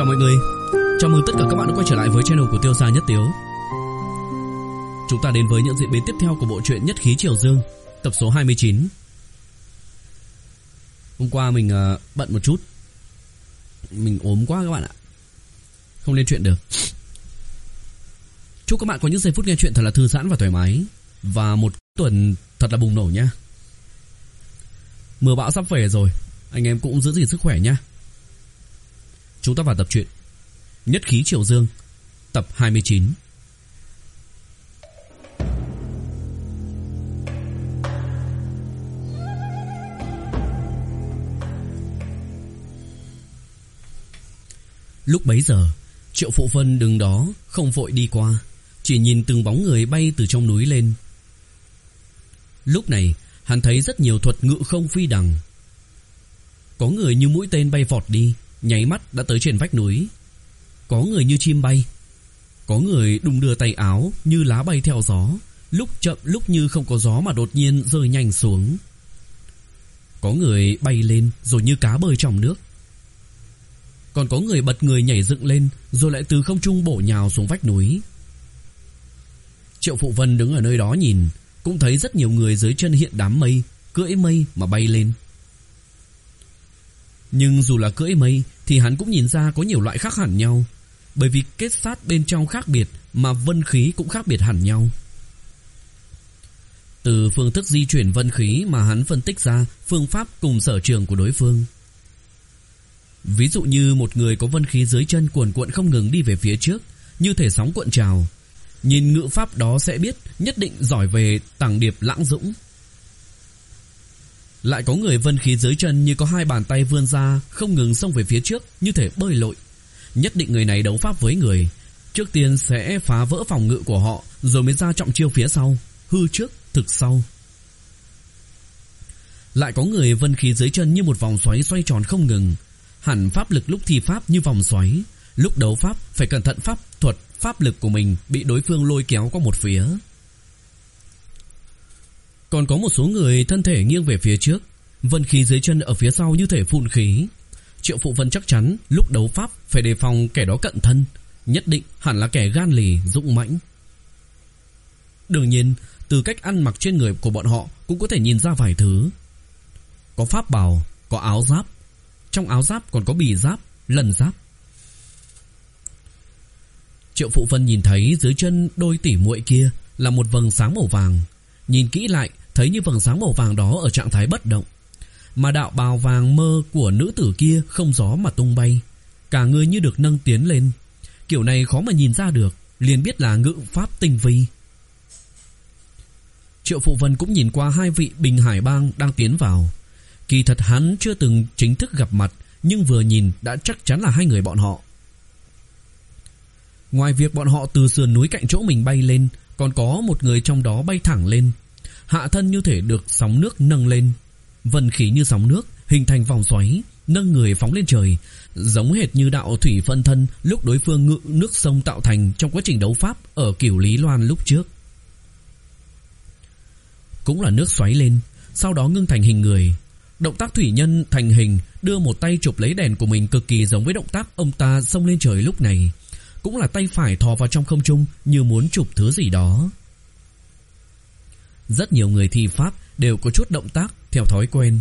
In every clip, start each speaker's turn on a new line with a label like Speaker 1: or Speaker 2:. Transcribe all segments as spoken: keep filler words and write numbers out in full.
Speaker 1: Chào mọi người, chào mừng tất cả các bạn đã quay trở lại với channel của Tiêu Gia Nhất Tiếu. Chúng ta đến với những diễn biến tiếp theo của bộ truyện Nhất Khí Triều Dương, tập số hai mươi chín. Hôm qua mình uh, bận một chút, mình ốm quá các bạn ạ, không lên chuyện được. Chúc các bạn có những giây phút nghe chuyện thật là thư giãn và thoải mái, và một tuần thật là bùng nổ nha. Mưa bão sắp về rồi, anh em cũng giữ gìn sức khỏe nha. Chúng ta vào tập truyện Nhất Khí Triều Dương, tập hai mươi chín. Lúc bấy giờ, Triệu Phụ Vân đứng đó không vội đi qua, chỉ nhìn từng bóng người bay từ trong núi lên. Lúc này, hắn thấy rất nhiều thuật ngự không phi đằng. Có người như mũi tên bay vọt đi, nháy mắt đã tới trên vách núi. Có người như chim bay. Có người đung đưa tay áo như lá bay theo gió, lúc chậm lúc như không có gió mà đột nhiên rơi nhanh xuống. Có người bay lên rồi như cá bơi trong nước. Còn có người bật người nhảy dựng lên rồi lại từ không trung bổ nhào xuống vách núi. Triệu Phụ Vân đứng ở nơi đó nhìn, cũng thấy rất nhiều người dưới chân hiện đám mây, cưỡi mây mà bay lên. Nhưng dù là cưỡi mây thì hắn cũng nhìn ra có nhiều loại khác hẳn nhau, bởi vì kết sát bên trong khác biệt mà vân khí cũng khác biệt hẳn nhau. Từ phương thức di chuyển vân khí mà hắn phân tích ra phương pháp cùng sở trường của đối phương. Ví dụ như một người có vân khí dưới chân cuồn cuộn không ngừng đi về phía trước, như thể sóng cuộn trào, nhìn ngữ pháp đó sẽ biết nhất định giỏi về tàng điệp lãng dũng. Lại có người vân khí dưới chân như có hai bàn tay vươn ra không ngừng xông về phía trước, như thể bơi lội. Nhất định người này đấu pháp với người, trước tiên sẽ phá vỡ phòng ngự của họ, rồi mới ra trọng chiêu phía sau, hư trước thực sau. Lại có người vân khí dưới chân như một vòng xoáy xoay tròn không ngừng, hẳn pháp lực lúc thi pháp như vòng xoáy, lúc đấu pháp phải cẩn thận pháp thuật pháp lực của mình bị đối phương lôi kéo qua một phía. Còn có một số người thân thể nghiêng về phía trước, vân khí dưới chân ở phía sau như thể phun khí. Triệu Phụ Vân chắc chắn lúc đấu pháp phải đề phòng kẻ đó cận thân, nhất định hẳn là kẻ gan lì dũng mãnh. Đương nhiên, từ cách ăn mặc trên người của bọn họ cũng có thể nhìn ra vài thứ. Có pháp bào, có áo giáp, trong áo giáp còn có bì giáp, lần giáp. Triệu Phụ Vân nhìn thấy dưới chân đôi tỷ muội kia là một vầng sáng màu vàng. Nhìn kỹ lại thấy như vầng sáng màu vàng đó ở trạng thái bất động, mà đạo bào vàng mơ của nữ tử kia không gió mà tung bay, cả người như được nâng tiến lên. Kiểu này khó mà nhìn ra được, liền biết là ngự pháp tinh vi. Triệu Phụ Vân cũng nhìn qua hai vị Bình Hải Bang đang tiến vào. Kỳ thật hắn chưa từng chính thức gặp mặt, nhưng vừa nhìn đã chắc chắn là hai người bọn họ. Ngoài việc bọn họ từ sườn núi cạnh chỗ mình bay lên, còn có một người trong đó bay thẳng lên, hạ thân như thể được sóng nước nâng lên, vân khí như sóng nước hình thành vòng xoáy, nâng người phóng lên trời, giống hệt như đạo thủy phân thân lúc đối phương ngự nước sông tạo thành trong quá trình đấu pháp ở Cửu Lý Loan lúc trước. Cũng là nước xoáy lên, sau đó ngưng thành hình người. Động tác thủy nhân thành hình, đưa một tay chụp lấy đèn của mình cực kỳ giống với động tác ông ta xông lên trời lúc này. Cũng là tay phải thò vào trong không trung như muốn chụp thứ gì đó. Rất nhiều người thi pháp đều có chút động tác theo thói quen.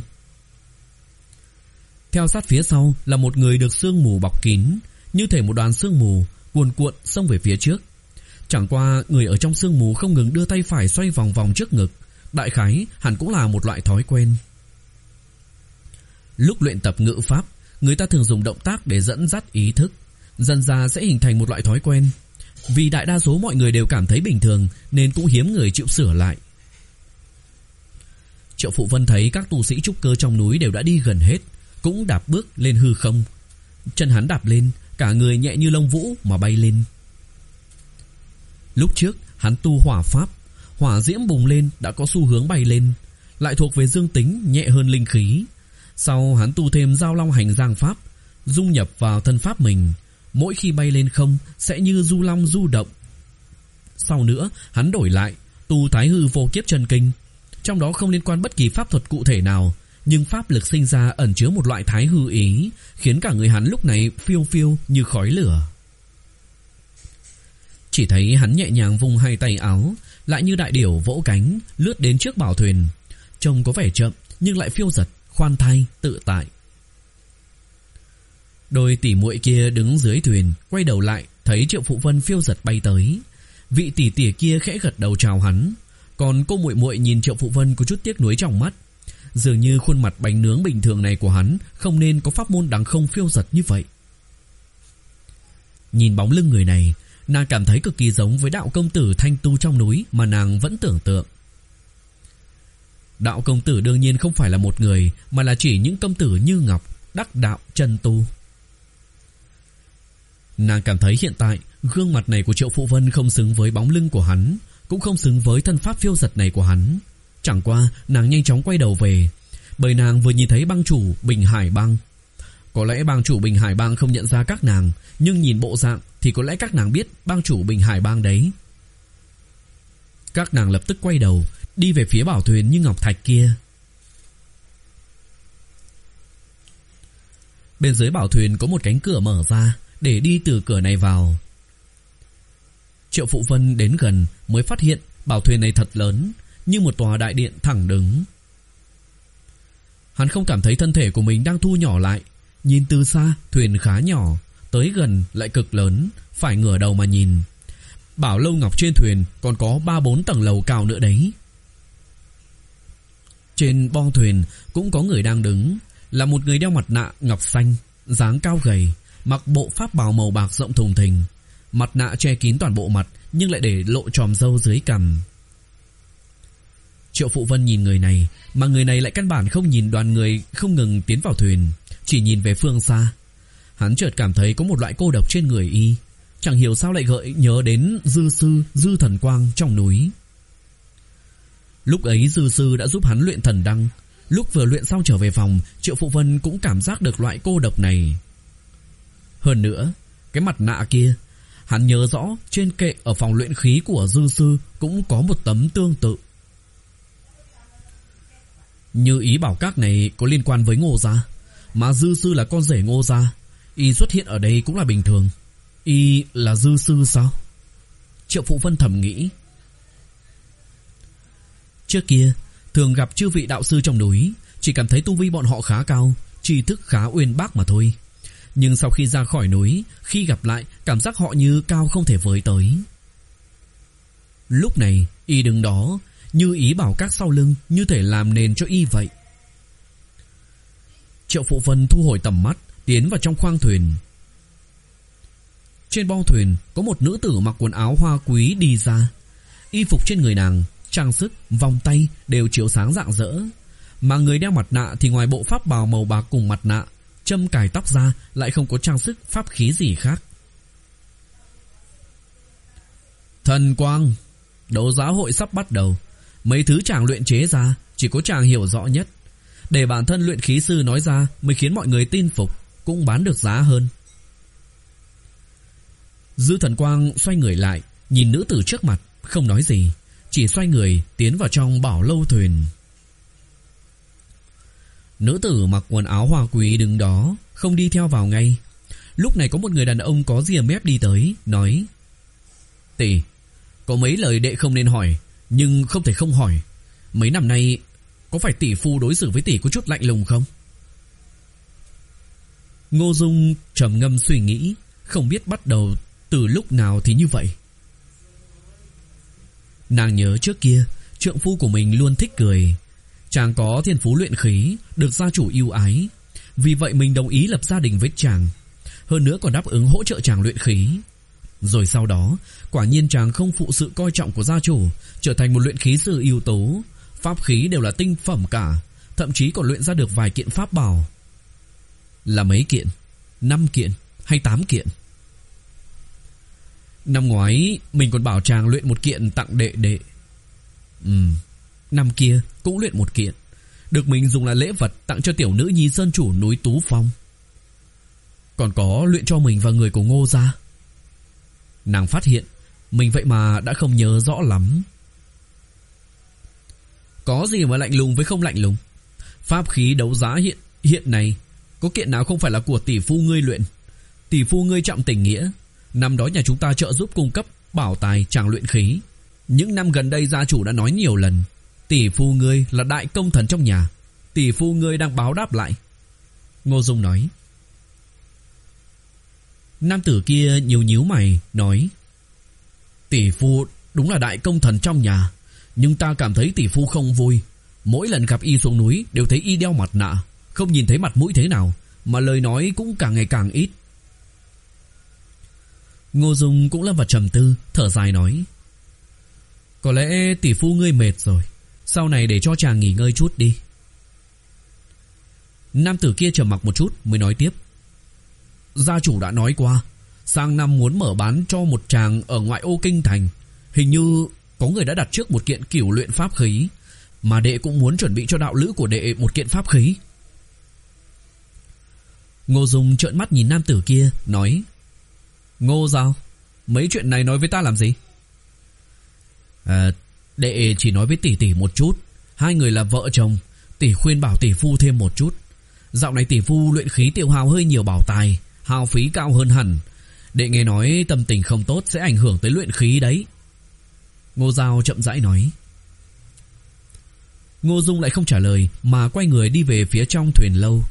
Speaker 1: Theo sát phía sau là một người được sương mù bọc kín, như thể một đoàn sương mù cuồn cuộn xông về phía trước. Chẳng qua người ở trong sương mù không ngừng đưa tay phải xoay vòng vòng trước ngực, đại khái hẳn cũng là một loại thói quen. Lúc luyện tập ngự pháp, người ta thường dùng động tác để dẫn dắt ý thức, dần ra sẽ hình thành một loại thói quen. Vì đại đa số mọi người đều cảm thấy bình thường nên cũng hiếm người chịu sửa lại. Triệu Phụ Vân thấy các tu sĩ trúc cơ trong núi đều đã đi gần hết, cũng đạp bước lên hư không. Chân hắn đạp lên, cả người nhẹ như lông vũ mà bay lên. Lúc trước hắn tu hỏa pháp, hỏa diễm bùng lên đã có xu hướng bay lên, lại thuộc về dương tính nhẹ hơn linh khí. Sau hắn tu thêm Giao Long Hành Giang pháp, dung nhập vào thân pháp mình, mỗi khi bay lên không sẽ như du long du động. Sau nữa hắn đổi lại tu Thái Hư Vô Kiếp Chân Kinh, trong đó không liên quan bất kỳ pháp thuật cụ thể nào, nhưng pháp lực sinh ra ẩn chứa một loại thái hư ý, khiến cả người hắn lúc này phiêu phiêu như khói lửa. Chỉ thấy hắn nhẹ nhàng vung hai tay áo, lại như đại điểu vỗ cánh, lướt đến trước bảo thuyền. Trông có vẻ chậm nhưng lại phiêu dật, khoan thai, tự tại. Đôi tỷ muội kia đứng dưới thuyền, quay đầu lại, thấy Triệu Phụ Vân phiêu dật bay tới. Vị tỷ tỷ kia khẽ gật đầu chào hắn, còn cô muội muội nhìn Triệu Phụ Vân có chút tiếc nuối trong mắt. Dường như khuôn mặt bánh nướng bình thường này của hắn không nên có pháp môn đằng không phiêu dật như vậy. Nhìn bóng lưng người này, nàng cảm thấy cực kỳ giống với đạo công tử thanh tu trong núi mà nàng vẫn tưởng tượng. Đạo công tử đương nhiên không phải là một người, mà là chỉ những công tử như ngọc, đắc đạo chân tu. Nàng cảm thấy hiện tại gương mặt này của Triệu Phụ Vân không xứng với bóng lưng của hắn, cũng không xứng với thân pháp phiêu dật này của hắn. Chẳng qua nàng nhanh chóng quay đầu về, bởi nàng vừa nhìn thấy bang chủ Bình Hải Bang. Có lẽ bang chủ Bình Hải Bang không nhận ra các nàng, nhưng nhìn bộ dạng thì có lẽ các nàng biết bang chủ Bình Hải Bang đấy. Các nàng lập tức quay đầu, đi về phía bảo thuyền như ngọc thạch kia. Bên dưới bảo thuyền có một cánh cửa mở ra, để đi từ cửa này vào. Triệu Phụ Vân đến gần mới phát hiện bảo thuyền này thật lớn, như một tòa đại điện thẳng đứng. Hắn không cảm thấy thân thể của mình đang thu nhỏ lại. Nhìn từ xa thuyền khá nhỏ, tới gần lại cực lớn, phải ngửa đầu mà nhìn. Bảo lâu ngọc trên thuyền còn có ba bốn tầng lầu cao nữa đấy. Trên bo thuyền cũng có người đang đứng, là một người đeo mặt nạ ngọc xanh, dáng cao gầy, mặc bộ pháp bào màu bạc rộng thùng thình. Mặt nạ che kín toàn bộ mặt, nhưng lại để lộ chòm râu dưới cằm. Triệu Phụ Vân nhìn người này, mà người này lại căn bản không nhìn đoàn người không ngừng tiến vào thuyền, chỉ nhìn về phương xa. Hắn chợt cảm thấy có một loại cô độc trên người y, chẳng hiểu sao lại gợi nhớ đến Dư Sư, Dư Thần Quang trong núi. Lúc ấy Dư Sư đã giúp hắn luyện thần đăng. Lúc vừa luyện xong trở về phòng, Triệu Phụ Vân cũng cảm giác được loại cô độc này. Hơn nữa, cái mặt nạ kia, hắn nhớ rõ trên kệ ở phòng luyện khí của Dư Sư cũng có một tấm tương tự. Như ý bảo các này có liên quan với Ngô gia, mà Dư Sư là con rể Ngô gia, y xuất hiện ở đây cũng là bình thường. Y là Dư Sư sao? Triệu Phụ Vân thầm nghĩ. Trước kia thường gặp chư vị đạo sư trong núi, chỉ cảm thấy tu vi bọn họ khá cao, tri thức khá uyên bác mà thôi. Nhưng sau khi ra khỏi núi, khi gặp lại, cảm giác họ như cao không thể với tới. Lúc này y đứng đó, như ý bảo các sau lưng như thể làm nền cho y vậy. Triệu Phụ Vân thu hồi tầm mắt, tiến vào trong khoang thuyền. Trên bo thuyền có một nữ tử mặc quần áo hoa quý đi ra. Y phục trên người nàng, trang sức, vòng tay đều chiếu sáng rạng rỡ. Mà người đeo mặt nạ thì ngoài bộ pháp bào màu bạc cùng mặt nạ, châm cài tóc ra lại không có trang sức pháp khí gì khác. Thần Quang, đấu giá hội sắp bắt đầu. Mấy thứ chàng luyện chế ra chỉ có chàng hiểu rõ nhất. Để bản thân luyện khí sư nói ra mới khiến mọi người tin phục, cũng bán được giá hơn. Dư Thần Quang xoay người lại, nhìn nữ tử trước mặt, không nói gì, chỉ xoay người tiến vào trong bảo lâu thuyền. Nữ tử mặc quần áo hoa quý đứng đó, không đi theo vào ngay. Lúc này có một người đàn ông có ria mép đi tới, nói: Tỷ, có mấy lời đệ không nên hỏi, nhưng không thể không hỏi. Mấy năm nay có phải tỷ phu đối xử với tỷ có chút lạnh lùng không? Ngô Dung trầm ngâm suy nghĩ, không biết bắt đầu từ lúc nào thì như vậy. Nàng nhớ trước kia trượng phu của mình luôn thích cười. Chàng có thiên phú luyện khí, được gia chủ yêu ái, vì vậy mình đồng ý lập gia đình với chàng, hơn nữa còn đáp ứng hỗ trợ chàng luyện khí. Rồi sau đó, quả nhiên chàng không phụ sự coi trọng của gia chủ, trở thành một luyện khí sư ưu tú, pháp khí đều là tinh phẩm cả, thậm chí còn luyện ra được vài kiện pháp bảo. Là mấy kiện? Năm kiện hay tám kiện? Năm ngoái mình còn bảo chàng luyện một kiện tặng đệ đệ. Ừm, năm kia cũng luyện một kiện, được mình dùng là lễ vật tặng cho tiểu nữ nhi sơn chủ núi Tú Phong. Còn có luyện cho mình và người của Ngô gia. Nàng phát hiện mình vậy mà đã không nhớ rõ lắm. Có gì mà lạnh lùng với không lạnh lùng? Pháp khí đấu giá hiện hiện này có kiện nào không phải là của tỷ phu ngươi luyện? Tỷ phu ngươi trọng tình nghĩa, năm đó nhà chúng ta trợ giúp cung cấp bảo tài chàng luyện khí. Những năm gần đây gia chủ đã nói nhiều lần, tỷ phu ngươi là đại công thần trong nhà, tỷ phu ngươi đang báo đáp lại. Ngô Dung nói. Nam tử kia nhíu nhíu mày nói, tỷ phu đúng là đại công thần trong nhà, nhưng ta cảm thấy tỷ phu không vui. Mỗi lần gặp y xuống núi đều thấy y đeo mặt nạ, không nhìn thấy mặt mũi thế nào, mà lời nói cũng càng ngày càng ít. Ngô Dung cũng lâm vào trầm tư, thở dài nói, có lẽ tỷ phu ngươi mệt rồi, sau này để cho chàng nghỉ ngơi chút đi. Nam tử kia trầm mặc một chút mới nói tiếp, gia chủ đã nói qua, sang năm muốn mở bán cho một chàng ở ngoại ô kinh thành. Hình như có người đã đặt trước một kiện cửu luyện pháp khí, mà đệ cũng muốn chuẩn bị cho đạo lữ của đệ một kiện pháp khí. Ngô Dung trợn mắt nhìn nam tử kia nói, Ngô Giao, mấy chuyện này nói với ta làm gì? À, đệ chỉ nói với tỷ tỷ một chút, hai người là vợ chồng, tỷ khuyên bảo tỷ phu thêm một chút. Dạo này tỷ phu luyện khí tiêu hao hơi nhiều bảo tài, hao phí cao hơn hẳn. Đệ nghe nói tâm tình không tốt sẽ ảnh hưởng tới luyện khí đấy. Ngô Giao chậm rãi nói. Ngô Dung lại không trả lời mà quay người đi về phía trong thuyền lâu.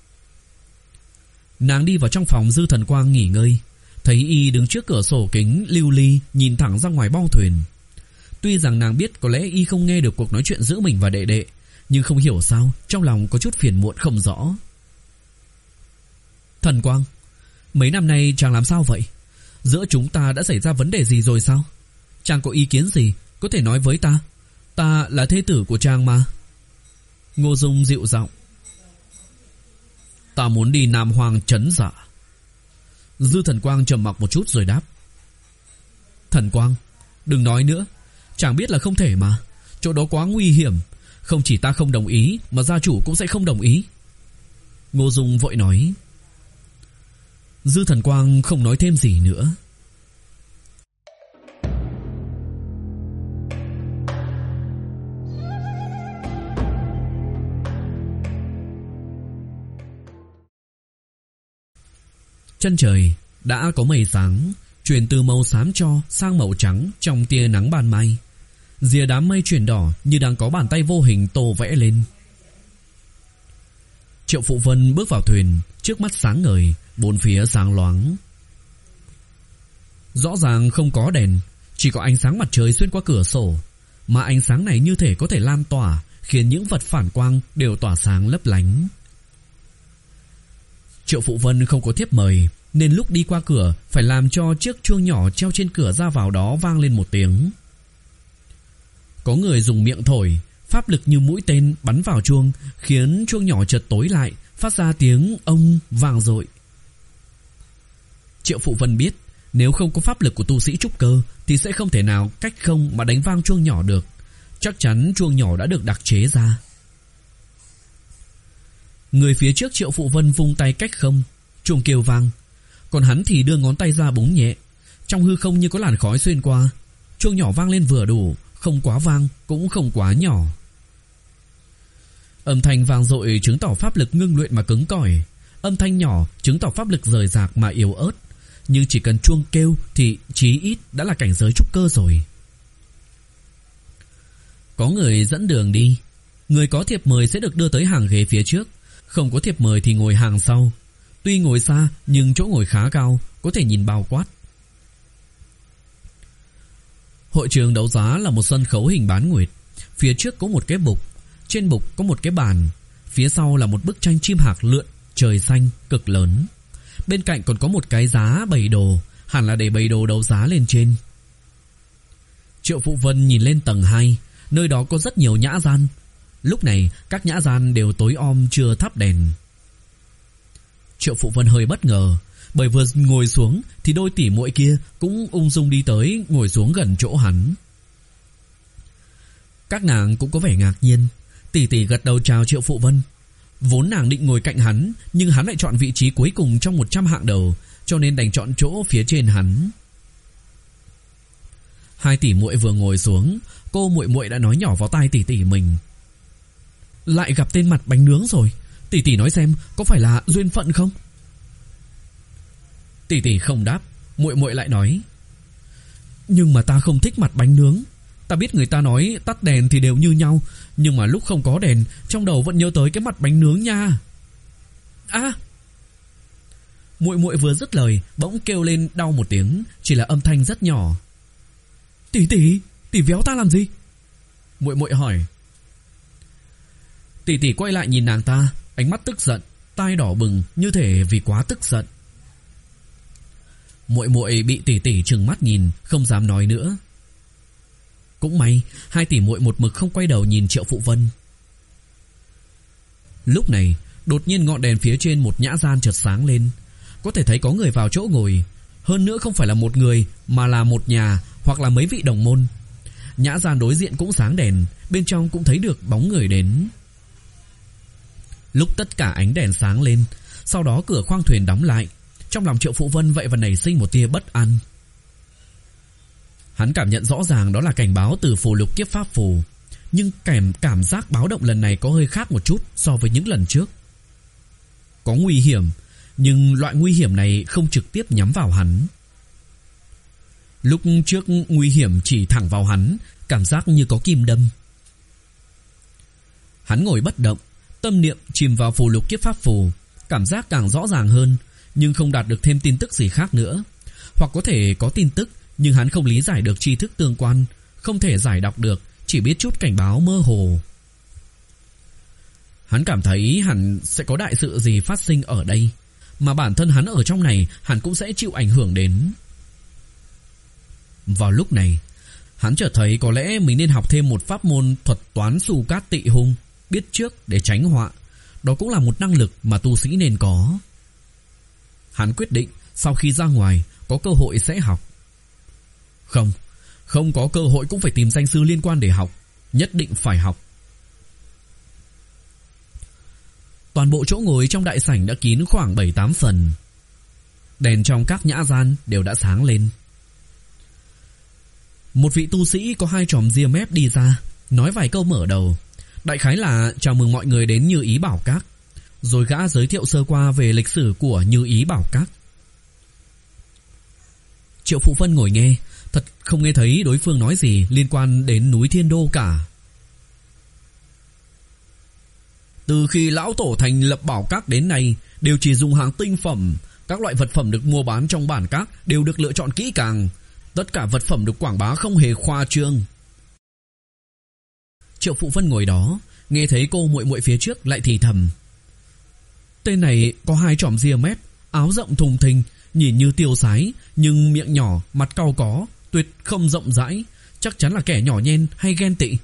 Speaker 1: Nàng đi vào trong phòng Dư Thần Quang nghỉ ngơi, thấy y đứng trước cửa sổ kính lưu ly nhìn thẳng ra ngoài bong thuyền. Tuy rằng nàng biết có lẽ y không nghe được cuộc nói chuyện giữa mình và đệ đệ, nhưng không hiểu sao trong lòng có chút phiền muộn không rõ. Thần Quang, mấy năm nay chàng làm sao vậy? Giữa chúng ta đã xảy ra vấn đề gì rồi sao? Chàng có ý kiến gì có thể nói với ta, ta là thê tử của chàng mà. Ngô Dung dịu giọng. Ta muốn đi Nam Hoàng trấn Dạ. Dư Thần Quang trầm mặc một chút rồi đáp. Thần Quang, đừng nói nữa, chàng biết là không thể mà. Chỗ đó quá nguy hiểm, không chỉ ta không đồng ý mà gia chủ cũng sẽ không đồng ý. Ngô Dung vội nói. Dư Thần Quang không nói thêm gì nữa. Chân trời đã có mây sáng, chuyển từ màu xám cho sang màu trắng trong tia nắng ban mai. Rìa đám mây chuyển đỏ như đang có bàn tay vô hình tô vẽ lên. Triệu Phụ Vân bước vào thuyền, trước mắt sáng ngời, bốn phía sáng loáng. Rõ ràng không có đèn, chỉ có ánh sáng mặt trời xuyên qua cửa sổ, mà ánh sáng này như thể có thể lan tỏa, khiến những vật phản quang đều tỏa sáng lấp lánh. Triệu Phụ Vân không có thiếp mời, nên lúc đi qua cửa phải làm cho chiếc chuông nhỏ treo trên cửa ra vào đó vang lên một tiếng. Có người dùng miệng thổi, pháp lực như mũi tên bắn vào chuông, khiến chuông nhỏ chợt tối lại, phát ra tiếng ông vang dội. Triệu Phụ Vân biết, nếu không có pháp lực của tu sĩ trúc cơ thì sẽ không thể nào cách không mà đánh vang chuông nhỏ được. Chắc chắn chuông nhỏ đã được đặc chế ra. Người phía trước Triệu Phụ Vân vung tay cách không, chuông kêu vang, còn hắn thì đưa ngón tay ra búng nhẹ. Trong hư không như có làn khói xuyên qua, chuông nhỏ vang lên vừa đủ, không quá vang cũng không quá nhỏ. Âm thanh vang dội chứng tỏ pháp lực ngưng luyện mà cứng cỏi, âm thanh nhỏ chứng tỏ pháp lực rời rạc mà yếu ớt. Nhưng chỉ cần chuông kêu thì chí ít đã là cảnh giới trúc cơ rồi. Có người dẫn đường đi, người có thiệp mời sẽ được đưa tới hàng ghế phía trước, không có thiệp mời thì ngồi hàng sau. Tuy ngồi xa nhưng chỗ ngồi khá cao, có thể nhìn bao quát. Hội trường đấu giá là một sân khấu hình bán nguyệt. Phía trước có một cái bục, trên bục có một cái bàn, phía sau là một bức tranh chim hạc lượn trời xanh cực lớn. Bên cạnh còn có một cái giá bày đồ, hẳn là để bày đồ đấu giá lên trên. Triệu Phụ Vân nhìn lên tầng hai, nơi đó có rất nhiều nhã gian. Lúc này các nhã gian đều tối om chưa thắp đèn. Triệu Phụ Vân hơi bất ngờ, bởi vừa ngồi xuống thì đôi tỷ muội kia cũng ung dung đi tới ngồi xuống gần chỗ hắn. Các nàng cũng có vẻ ngạc nhiên. Tỷ tỷ gật đầu chào Triệu Phụ Vân. Vốn nàng định ngồi cạnh hắn, nhưng hắn lại chọn vị trí cuối cùng trong một trăm hạng đầu, cho nên đành chọn chỗ phía trên hắn. Hai tỷ muội vừa ngồi xuống, cô muội muội đã nói nhỏ vào tai tỷ tỷ mình. Lại gặp tên mặt bánh nướng rồi. Tỷ tỷ nói xem có phải là duyên phận không? Tỷ tỷ không đáp, muội muội lại nói: Nhưng mà ta không thích mặt bánh nướng. Ta biết người ta nói tắt đèn thì đều như nhau, nhưng mà lúc không có đèn, trong đầu vẫn nhớ tới cái mặt bánh nướng nha. À! Muội muội vừa dứt lời, bỗng kêu lên đau một tiếng, chỉ là âm thanh rất nhỏ. Tỷ tỷ, tỷ véo ta làm gì? Muội muội hỏi. Tỷ tỷ quay lại nhìn nàng ta, ánh mắt tức giận, tai đỏ bừng như thể vì quá tức giận. Muội muội bị tỷ tỷ trừng mắt nhìn, không dám nói nữa. Cũng may, hai tỷ muội một mực không quay đầu nhìn Triệu Phụ Vân. Lúc này, đột nhiên ngọn đèn phía trên một nhã gian chợt sáng lên, có thể thấy có người vào chỗ ngồi, hơn nữa không phải là một người mà là một nhà hoặc là mấy vị đồng môn. Nhã gian đối diện cũng sáng đèn, bên trong cũng thấy được bóng người đến. Lúc tất cả ánh đèn sáng lên, sau đó cửa khoang thuyền đóng lại, trong lòng Triệu Phụ Vân vậy và nảy sinh một tia bất an. Hắn cảm nhận rõ ràng đó là cảnh báo từ phù lục kiếp pháp phù, nhưng cảm cảm giác báo động lần này có hơi khác một chút so với những lần trước. Có nguy hiểm, nhưng loại nguy hiểm này không trực tiếp nhắm vào hắn. Lúc trước nguy hiểm chỉ thẳng vào hắn, cảm giác như có kim đâm. Hắn ngồi bất động, tâm niệm chìm vào phù lục kiếp pháp phù, cảm giác càng rõ ràng hơn, nhưng không đạt được thêm tin tức gì khác nữa. Hoặc có thể có tin tức, nhưng hắn không lý giải được tri thức tương quan, không thể giải đọc được, chỉ biết chút cảnh báo mơ hồ. Hắn cảm thấy hẳn sẽ có đại sự gì phát sinh ở đây, mà bản thân hắn ở trong này hẳn cũng sẽ chịu ảnh hưởng đến. Vào lúc này, hắn chợt thấy có lẽ mình nên học thêm một pháp môn thuật toán su cát tị hung, biết trước để tránh họa. Đó cũng là một năng lực mà tu sĩ nên có. Hắn quyết định sau khi ra ngoài có cơ hội sẽ học. Không, không có cơ hội cũng phải tìm danh sư liên quan để học, nhất định phải học. Toàn bộ chỗ ngồi trong đại sảnh đã kín khoảng bảy tám phần. Đèn trong các nhã gian đều đã sáng lên. Một vị tu sĩ có hai chòm ria mép đi ra, nói vài câu mở đầu, đại khái là chào mừng mọi người đến Như Ý Bảo Các, rồi gã giới thiệu sơ qua về lịch sử của Như Ý Bảo Các. Triệu Phụ Vân ngồi nghe, thật không nghe thấy đối phương nói gì liên quan đến núi Thiên Đô cả. Từ khi lão tổ thành lập Bảo Các đến nay, đều chỉ dùng hàng tinh phẩm. Các loại vật phẩm được mua bán trong bản các đều được lựa chọn kỹ càng. Tất cả vật phẩm được quảng bá không hề khoa trương. Triệu Phụ Vân ngồi đó, nghe thấy cô muội muội phía trước lại thì thầm. Tên này có hai chòm ria mép, áo rộng thùng thình, nhìn như tiêu sái, nhưng miệng nhỏ, mặt cau có, tuyệt không rộng rãi, chắc chắn là kẻ nhỏ nhen hay ghen tị.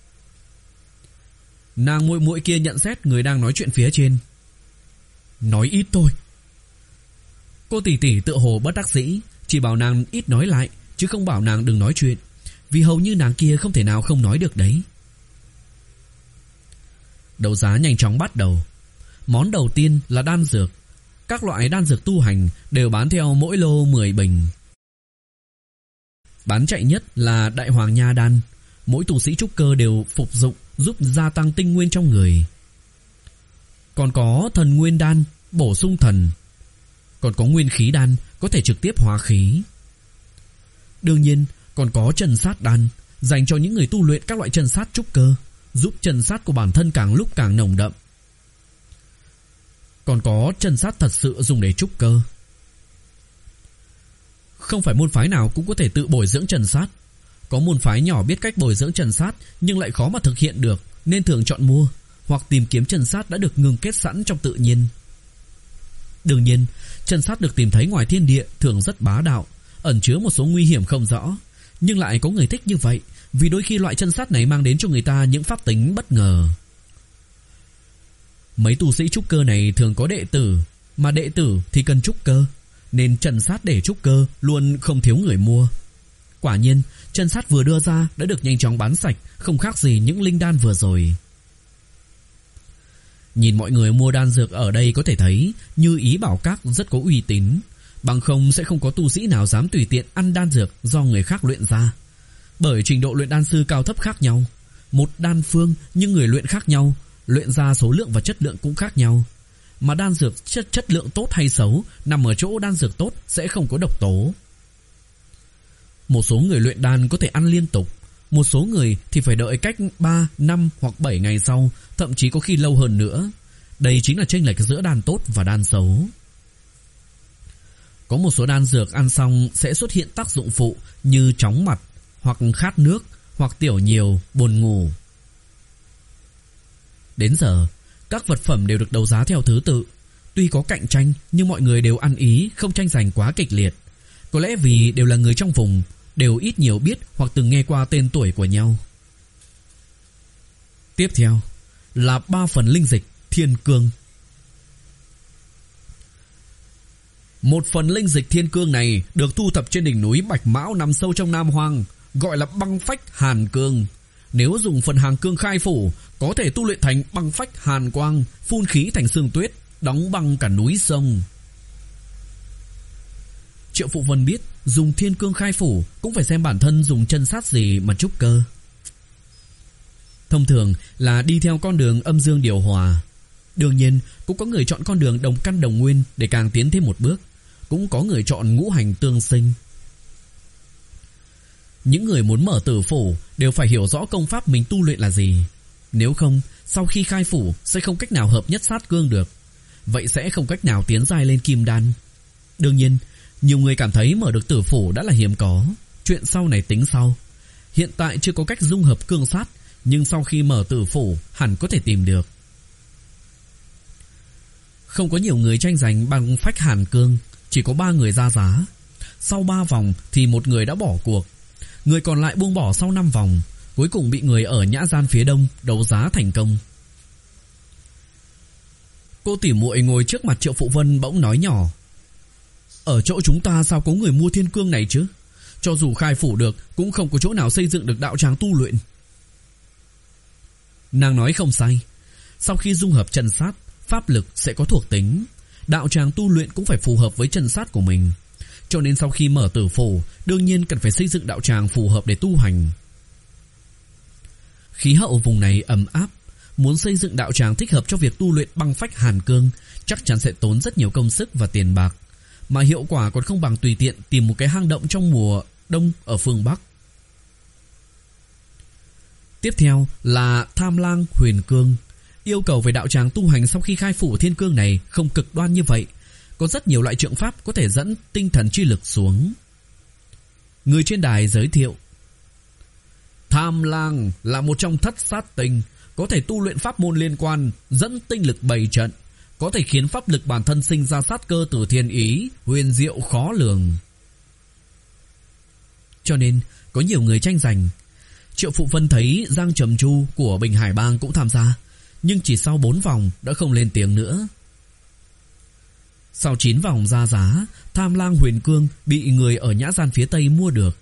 Speaker 1: Nàng muội muội kia nhận xét người đang nói chuyện phía trên. Nói ít thôi. Cô tỷ tỷ tựa hồ bất đắc dĩ, chỉ bảo nàng ít nói lại, chứ không bảo nàng đừng nói chuyện, vì hầu như nàng kia không thể nào không nói được đấy. Đấu giá nhanh chóng bắt đầu. Món đầu tiên là đan dược. Các loại đan dược tu hành đều bán theo mỗi lô mười bình. Bán chạy nhất là Đại Hoàng Nha Đan. Mỗi tu sĩ trúc cơ đều phục dụng, giúp gia tăng tinh nguyên trong người. Còn có Thần Nguyên Đan, bổ sung thần. Còn có Nguyên Khí Đan, có thể trực tiếp hóa khí. Đương nhiên còn có Chân Sát Đan, dành cho những người tu luyện các loại chân sát trúc cơ, giúp chân sát của bản thân càng lúc càng nồng đậm. Còn có chân sát thật sự dùng để trúc cơ. Không phải môn phái nào cũng có thể tự bồi dưỡng chân sát. Có môn phái nhỏ biết cách bồi dưỡng chân sát nhưng lại khó mà thực hiện được, nên thường chọn mua hoặc tìm kiếm chân sát đã được ngưng kết sẵn trong tự nhiên. Đương nhiên, chân sát được tìm thấy ngoài thiên địa thường rất bá đạo, ẩn chứa một số nguy hiểm không rõ, nhưng lại có người thích như vậy, vì đôi khi loại chân sát này mang đến cho người ta những pháp tính bất ngờ. Mấy tu sĩ trúc cơ này thường có đệ tử, mà đệ tử thì cần trúc cơ, nên chân sát để trúc cơ luôn không thiếu người mua. Quả nhiên, chân sát vừa đưa ra đã được nhanh chóng bán sạch, không khác gì những linh đan vừa rồi. Nhìn mọi người mua đan dược ở đây có thể thấy Như Ý Bảo Các rất có uy tín, bằng không sẽ không có tu sĩ nào dám tùy tiện ăn đan dược do người khác luyện ra. Bởi trình độ luyện đan sư cao thấp khác nhau, một đan phương nhưng người luyện khác nhau, luyện ra số lượng và chất lượng cũng khác nhau. Mà đan dược chất, chất lượng tốt hay xấu nằm ở chỗ đan dược tốt sẽ không có độc tố. Một số người luyện đan có thể ăn liên tục, một số người thì phải đợi cách ba, năm hoặc bảy ngày sau, thậm chí có khi lâu hơn nữa. Đây chính là chênh lệch giữa đan tốt và đan xấu. Có một số đan dược ăn xong sẽ xuất hiện tác dụng phụ như chóng mặt, hoặc khát nước, hoặc tiểu nhiều, buồn ngủ. Đến giờ, các vật phẩm đều được đấu giá theo thứ tự. Tuy có cạnh tranh nhưng mọi người đều ăn ý, không tranh giành quá kịch liệt. Có lẽ vì đều là người trong vùng, đều ít nhiều biết hoặc từng nghe qua tên tuổi của nhau. Tiếp theo là ba phần linh dịch thiên cương. Một phần linh dịch thiên cương này được thu thập trên đỉnh núi Bạch Mão nằm sâu trong Nam Hoang, gọi là băng phách hàn cương. Nếu dùng phần hàn cương khai phủ, có thể tu luyện thành băng phách hàn quang, phun khí thành sương tuyết, đóng băng cả núi sông. Triệu Phụ Vân biết dùng thiên cương khai phủ cũng phải xem bản thân dùng chân sát gì mà trúc cơ. Thông thường là đi theo con đường âm dương điều hòa. Đương nhiên cũng có người chọn con đường đồng căn đồng nguyên để càng tiến thêm một bước. Cũng có người chọn ngũ hành tương sinh. Những người muốn mở tử phủ đều phải hiểu rõ công pháp mình tu luyện là gì. Nếu không, sau khi khai phủ sẽ không cách nào hợp nhất sát cương được. Vậy sẽ không cách nào tiến giai lên kim đan. Đương nhiên, nhiều người cảm thấy mở được tử phủ đã là hiếm có. Chuyện sau này tính sau. Hiện tại chưa có cách dung hợp cương sát, nhưng sau khi mở tử phủ hẳn có thể tìm được. Không có nhiều người tranh giành bằng phách hàn cương, chỉ có ba người ra giá. Sau ba vòng thì một người đã bỏ cuộc. Người còn lại buông bỏ sau năm vòng, cuối cùng bị người ở nhã gian phía đông đấu giá thành công. Cô tỉ muội ngồi trước mặt Triệu Phụ Vân bỗng nói nhỏ: "Ở chỗ chúng ta sao có người mua thiên cương này chứ? Cho dù khai phủ được cũng không có chỗ nào xây dựng được đạo tràng tu luyện." Nàng nói không sai. Sau khi dung hợp chân sát, pháp lực sẽ có thuộc tính. Đạo tràng tu luyện cũng phải phù hợp với chân sát của mình. Cho nên sau khi mở tử phủ, đương nhiên cần phải xây dựng đạo tràng phù hợp để tu hành. Khí hậu vùng này ấm áp, muốn xây dựng đạo tràng thích hợp cho việc tu luyện băng phách hàn cương chắc chắn sẽ tốn rất nhiều công sức và tiền bạc, mà hiệu quả còn không bằng tùy tiện tìm một cái hang động trong mùa đông ở phương Bắc. Tiếp theo là Tham Lang Huyền Cương. Yêu cầu về đạo tràng tu hành sau khi khai phủ thiên cương này không cực đoan như vậy. Có rất nhiều loại trượng pháp có thể dẫn tinh thần chi lực xuống. Người trên đài giới thiệu: Tham Lang là một trong thất sát tinh, có thể tu luyện pháp môn liên quan, dẫn tinh lực bày trận, có thể khiến pháp lực bản thân sinh ra sát cơ từ thiên ý, huyền diệu khó lường. Cho nên có nhiều người tranh giành. Triệu Phụ Vân thấy Giang Trầm Chu của Bình Hải Bang cũng tham gia, nhưng chỉ sau bốn vòng đã không lên tiếng nữa. Sau chín vòng ra giá, Tham Lang Huyền Cương bị người ở nhã gian phía tây mua được.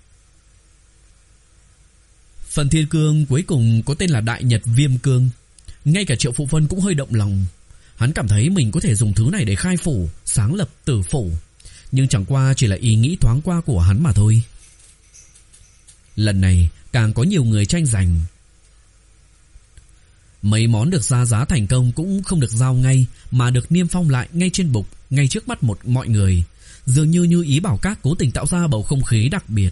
Speaker 1: Phần thiên cương cuối cùng có tên là Đại Nhật Viêm Cương. Ngay cả Triệu Phụ Vân cũng hơi động lòng. Hắn cảm thấy mình có thể dùng thứ này để khai phủ, sáng lập tử phủ, nhưng chẳng qua chỉ là ý nghĩ thoáng qua của hắn mà thôi. Lần này càng có nhiều người tranh giành. Mấy món được ra giá thành công cũng không được giao ngay, mà được niêm phong lại ngay trên bục, ngay trước mắt một mọi người. Dường như Như Ý Bảo Các cố tình tạo ra bầu không khí đặc biệt.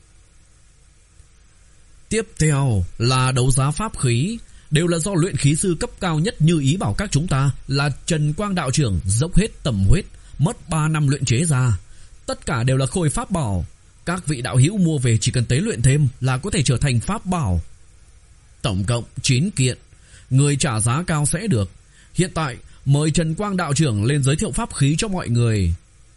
Speaker 1: Tiếp theo là đấu giá pháp khí, đều là do luyện khí sư cấp cao nhất Như Ý Bảo Các chúng ta là Trần Quang đạo trưởng dốc hết tâm huyết, mất ba năm luyện chế ra. Tất cả đều là khôi pháp bảo. Các vị đạo hữu mua về chỉ cần tế luyện thêm là có thể trở thành pháp bảo. Tổng cộng chín kiện, người trả giá cao sẽ được. Hiện tại mời Trần Quang đạo trưởng lên giới thiệu pháp khí cho mọi người.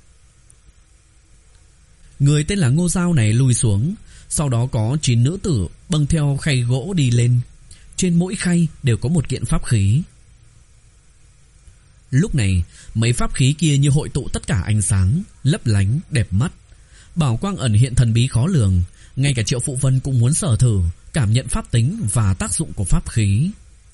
Speaker 1: Người tên là Ngô Giao này lùi xuống. Sau đó có chín nữ tử bâng theo khay gỗ đi lên. Trên mỗi khay đều có một kiện pháp khí. Lúc này mấy pháp khí kia như hội tụ tất cả ánh sáng, lấp lánh, đẹp mắt. Bảo quang ẩn hiện thần bí khó lường. Ngay cả Triệu Phụ Vân cũng muốn sở thử, cảm nhận pháp tính và tác dụng của pháp khí.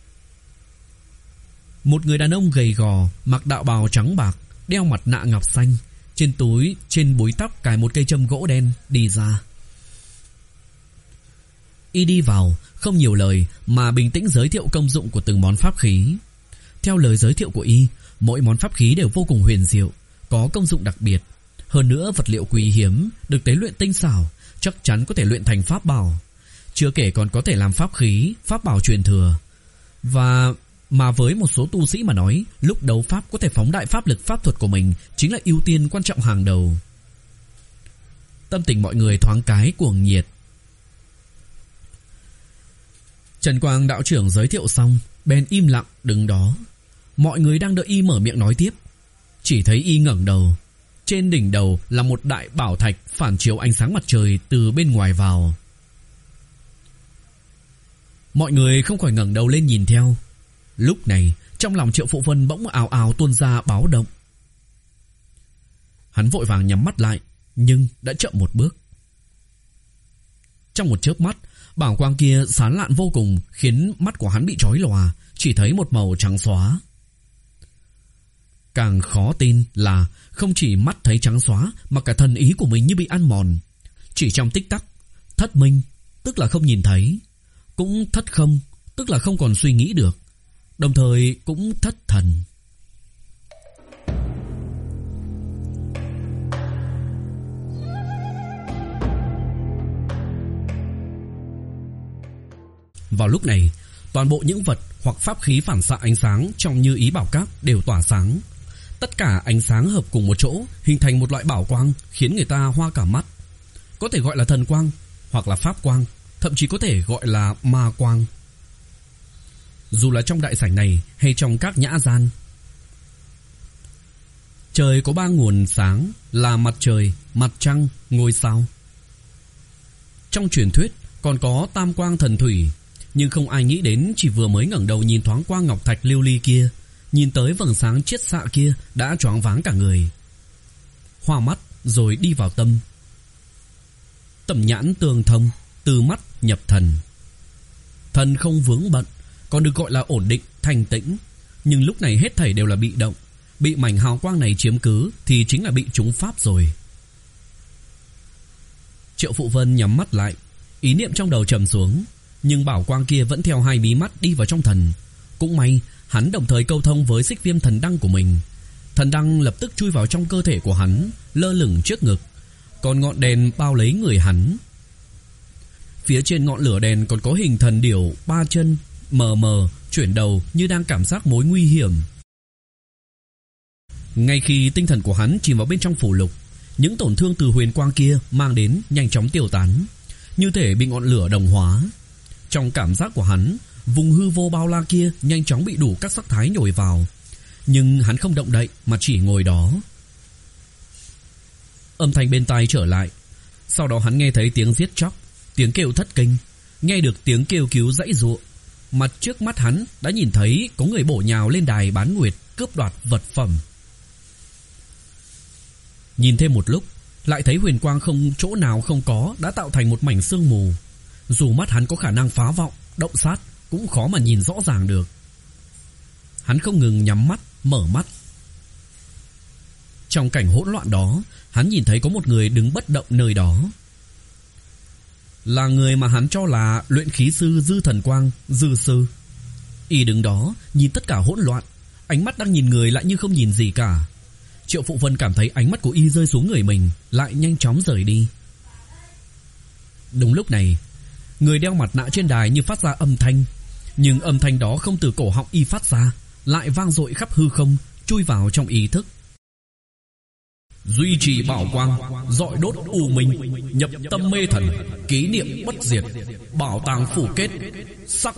Speaker 1: Một người đàn ông gầy gò, mặc đạo bào trắng bạc, đeo mặt nạ ngọc xanh, trên túi, trên búi tóc cài một cây châm gỗ đen đi ra. Y đi vào, không nhiều lời mà bình tĩnh giới thiệu công dụng của từng món pháp khí. Theo lời giới thiệu của Y, mỗi món pháp khí đều vô cùng huyền diệu, có công dụng đặc biệt. Hơn nữa vật liệu quý hiếm, được tế luyện tinh xảo, chắc chắn có thể luyện thành pháp bảo. Chưa kể còn có thể làm pháp khí, pháp bảo truyền thừa. Và mà với một số tu sĩ mà nói, lúc đấu pháp có thể phóng đại pháp lực pháp thuật của mình chính là ưu tiên quan trọng hàng đầu. Tâm tình mọi người thoáng cái cuồng nhiệt. Trần Quang đạo trưởng giới thiệu xong, bèn im lặng đứng đó. Mọi người đang đợi Y mở miệng nói tiếp. Chỉ thấy Y ngẩng đầu. Trên đỉnh đầu là một đại bảo thạch phản chiếu ánh sáng mặt trời từ bên ngoài vào. Mọi người không khỏi ngẩng đầu lên nhìn theo. Lúc này trong lòng Triệu Phụ Vân bỗng ào ào tuôn ra báo động. Hắn vội vàng nhắm mắt lại, nhưng đã chậm một bước. Trong một chớp mắt, bảo quang kia sáng lạn vô cùng, khiến mắt của hắn bị chói lòa, chỉ thấy một màu trắng xóa. Càng khó tin là không chỉ mắt thấy trắng xóa mà cả thần ý của mình như bị ăn mòn. Chỉ trong tích tắc, thất minh, tức là không nhìn thấy, cũng thất không, tức là không còn suy nghĩ được, đồng thời cũng thất thần. Vào lúc này, toàn bộ những vật hoặc pháp khí phản xạ ánh sáng trong Như Ý Bảo Các đều tỏa sáng. Tất cả ánh sáng hợp cùng một chỗ, hình thành một loại bảo quang khiến người ta hoa cả mắt. Có thể gọi là thần quang, hoặc là pháp quang, thậm chí có thể gọi là ma quang. Dù là trong đại sảnh này hay trong các nhã gian, trời có ba nguồn sáng là mặt trời, mặt trăng, ngôi sao. Trong truyền thuyết còn có tam quang thần thủy, nhưng không ai nghĩ đến chỉ vừa mới ngẩng đầu nhìn thoáng qua ngọc thạch lưu ly kia, nhìn tới vầng sáng chiết xạ kia đã choáng váng cả người. Hoa mắt rồi đi vào tâm. Tầm nhãn tường thông, từ mắt nhập thần. Thần không vướng bận, còn được gọi là ổn định, thanh tĩnh. Nhưng lúc này hết thảy đều là bị động. Bị mảnh hào quang này chiếm cứ thì chính là bị trúng pháp rồi. Triệu Phụ Vân nhắm mắt lại, ý niệm trong đầu trầm xuống. Nhưng bảo quang kia vẫn theo hai mí mắt đi vào trong thần. Cũng may hắn đồng thời câu thông với xích viêm thần đăng của mình. Thần đăng lập tức chui vào trong cơ thể của hắn, lơ lửng trước ngực. Còn ngọn đèn bao lấy người hắn. Phía trên ngọn lửa đèn còn có hình thần điểu ba chân, mờ mờ, chuyển đầu như đang cảm giác mối nguy hiểm. Ngay khi tinh thần của hắn chìm vào bên trong phủ lục, những tổn thương từ huyền quang kia mang đến nhanh chóng tiêu tán, như thể bị ngọn lửa đồng hóa. Trong cảm giác của hắn, vùng hư vô bao la kia nhanh chóng bị đủ các sắc thái nhồi vào. Nhưng hắn không động đậy mà chỉ ngồi đó. Âm thanh bên tai trở lại. Sau đó hắn nghe thấy tiếng giết chóc, tiếng kêu thất kinh, nghe được tiếng kêu cứu dãy giụa. Mặt trước mắt hắn đã nhìn thấy có người bổ nhào lên đài bán nguyệt, cướp đoạt vật phẩm. Nhìn thêm một lúc, lại thấy huyền quang không chỗ nào không có đã tạo thành một mảnh sương mù. Dù mắt hắn có khả năng phá vọng, động sát, cũng khó mà nhìn rõ ràng được. Hắn không ngừng nhắm mắt, mở mắt. Trong cảnh hỗn loạn đó, hắn nhìn thấy có một người đứng bất động nơi đó. Là người mà hắn cho là luyện khí sư Dư Thần Quang, Dư sư. Y đứng đó, nhìn tất cả hỗn loạn, ánh mắt đang nhìn người lại như không nhìn gì cả. Triệu Phụ Vân cảm thấy ánh mắt của Y rơi xuống người mình, lại nhanh chóng rời đi. Đúng lúc này, người đeo mặt nạ trên đài như phát ra âm thanh, nhưng âm thanh đó không từ cổ họng Y phát ra, lại vang dội khắp hư không, chui vào trong ý thức. Duy trì bảo quang, dọi đốt u minh, nhập tâm mê thần, ký niệm bất diệt, bảo tàng phủ kết, sắc.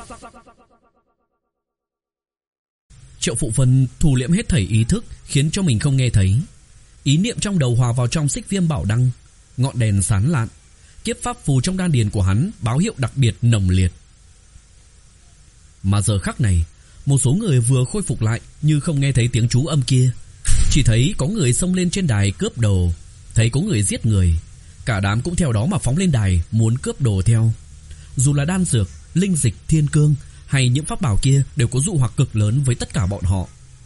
Speaker 1: Triệu Phụ Vân thu liễm hết thảy ý thức, khiến cho mình không nghe thấy. Ý niệm trong đầu hòa vào trong xích viêm bảo đăng, ngọn đèn sáng lạn. Kiếp pháp phù trong đan điền của hắn báo hiệu đặc biệt nồng liệt. Mà giờ khắc này, một số người vừa khôi phục lại như không nghe thấy tiếng chú âm kia, chỉ thấy có người xông lên trên đài cướp đồ, thấy có người giết người, cả đám cũng theo đó mà phóng lên đài muốn cướp đồ theo. Dù là đan dược, linh dịch, thiên cương hay những pháp bảo kia đều có dụ hoặc cực lớn với tất cả bọn họ.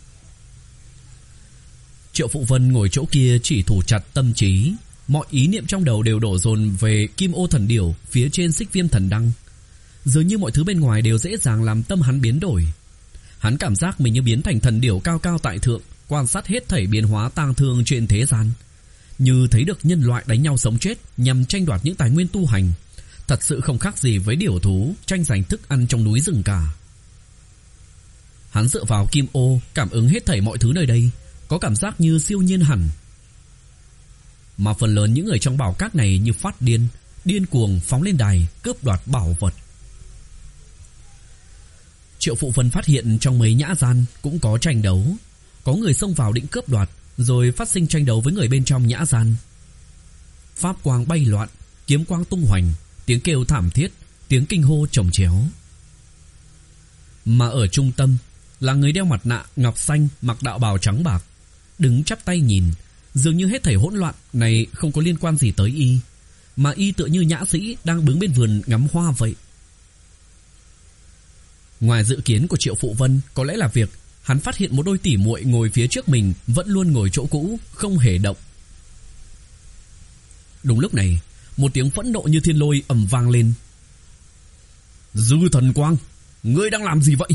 Speaker 1: Triệu Phụ Vân ngồi chỗ kia chỉ thủ chặt tâm trí, mọi ý niệm trong đầu đều đổ dồn về kim ô thần điểu phía trên xích viêm thần đăng. Dường như mọi thứ bên ngoài đều dễ dàng làm tâm hắn biến đổi. Hắn cảm giác mình như biến thành thần điểu cao cao tại thượng, quan sát hết thảy biến hóa tang thương trên thế gian, như thấy được nhân loại đánh nhau sống chết nhằm tranh đoạt những tài nguyên tu hành. Thật sự không khác gì với điểu thú tranh giành thức ăn trong núi rừng cả. Hắn dựa vào kim ô cảm ứng hết thảy mọi thứ nơi đây, có cảm giác như siêu nhiên hẳn. Mà phần lớn những người trong bảo các này như phát điên, điên cuồng phóng lên đài cướp đoạt bảo vật. Triệu Phụ Vân phát hiện trong mấy nhã gian cũng có tranh đấu. Có người xông vào định cướp đoạt, rồi phát sinh tranh đấu với người bên trong nhã gian. Pháp quang bay loạn, kiếm quang tung hoành, tiếng kêu thảm thiết, tiếng kinh hô chồng chéo. Mà ở trung tâm là người đeo mặt nạ ngọc xanh, mặc đạo bào trắng bạc, đứng chắp tay nhìn. Dường như hết thảy hỗn loạn này không có liên quan gì tới y, mà y tựa như nhã sĩ đang đứng bên vườn ngắm hoa vậy. Ngoài dự kiến của Triệu Phụ Vân, có lẽ là việc hắn phát hiện một đôi tỉ muội ngồi phía trước mình vẫn luôn ngồi chỗ cũ, không hề động. Đúng lúc này, một tiếng phẫn nộ như thiên lôi ầm vang lên. Dư Thần Quang, ngươi đang làm gì vậy?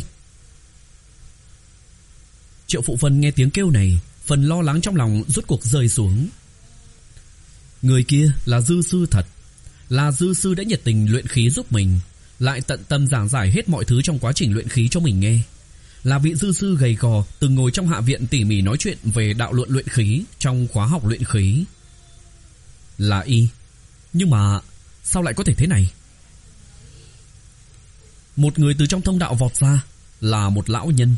Speaker 1: Triệu Phụ Vân nghe tiếng kêu này, phần lo lắng trong lòng rốt cuộc rơi xuống. Người kia là dư sư thật, là dư sư đã nhiệt tình luyện khí giúp mình, lại tận tâm giảng giải hết mọi thứ trong quá trình luyện khí cho mình nghe. Là vị dư sư gầy gò từng ngồi trong hạ viện tỉ mỉ nói chuyện về đạo luận luyện khí trong khóa học luyện khí. Là y. Nhưng mà sao lại có thể thế này? Một người từ trong thông đạo vọt ra, là một lão nhân.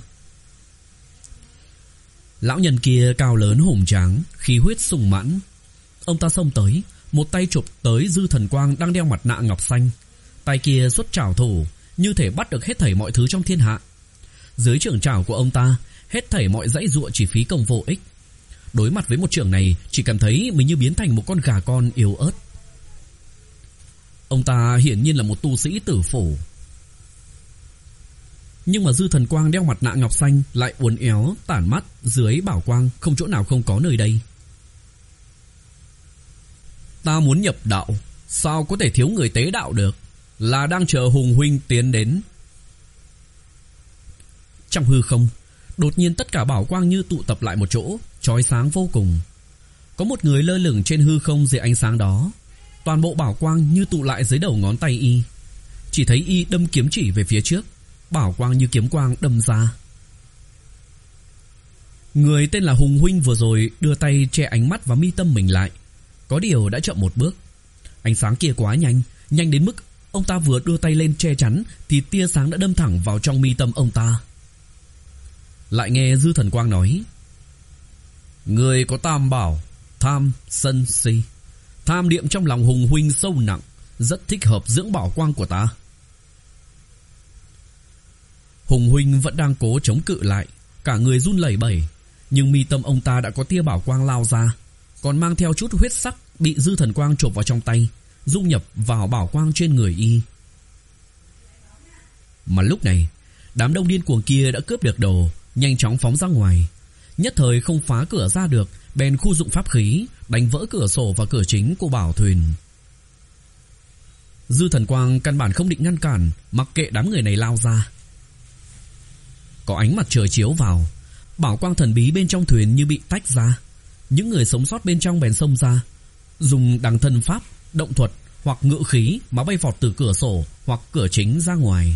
Speaker 1: Lão nhân kia cao lớn hùng tráng, khí huyết sung mãn. Ông ta xông tới, một tay chụp tới Dư Thần Quang đang đeo mặt nạ ngọc xanh. Tay kia xuất trảo thủ, như thể bắt được hết thảy mọi thứ trong thiên hạ. Dưới trường trảo của ông ta, hết thảy mọi dãy dụa chỉ phí công vô ích. Đối mặt với một trường này, chỉ cảm thấy mình như biến thành một con gà con yếu ớt. Ông ta hiển nhiên là một tu sĩ tử phủ. Nhưng mà Dư Thần Quang đeo mặt nạ ngọc xanh lại uốn éo tản mắt dưới bảo quang, không chỗ nào không có nơi đây. Ta muốn nhập đạo, sao có thể thiếu người tế đạo được? Là đang chờ Hùng huynh tiến đến. Trong hư không, đột nhiên tất cả bảo quang như tụ tập lại một chỗ, chói sáng vô cùng. Có một người lơ lửng trên hư không dưới ánh sáng đó. Toàn bộ bảo quang như tụ lại dưới đầu ngón tay y. Chỉ thấy y đâm kiếm chỉ về phía trước, bảo quang như kiếm quang đâm ra. Người tên là Hùng huynh vừa rồi đưa tay che ánh mắt và mi tâm mình lại, có điều đã chậm một bước. Ánh sáng kia quá nhanh, nhanh đến mức ông ta vừa đưa tay lên che chắn thì tia sáng đã đâm thẳng vào trong mi tâm ông ta. Lại nghe Dư Thần Quang nói: người có tam bảo, tham, sân, si. Tham niệm trong lòng Hùng huynh sâu nặng, rất thích hợp dưỡng bảo quang của ta. Hùng huynh vẫn đang cố chống cự lại, cả người run lẩy bẩy, nhưng mi tâm ông ta đã có tia bảo quang lao ra, còn mang theo chút huyết sắc bị Dư Thần Quang chộp vào trong tay, dung nhập vào bảo quang trên người y. Mà lúc này, đám đông điên cuồng kia đã cướp được đồ, nhanh chóng phóng ra ngoài. Nhất thời không phá cửa ra được, bèn khu dụng pháp khí đánh vỡ cửa sổ và cửa chính của bảo thuyền. Dư Thần Quang căn bản không định ngăn cản, mặc kệ đám người này lao ra. Có ánh mặt trời chiếu vào, bảo quang thần bí bên trong thuyền như bị tách ra. Những người sống sót bên trong bèn xông ra, dùng đằng thân pháp, động thuật hoặc ngự khí mà bay vọt từ cửa sổ hoặc cửa chính ra ngoài.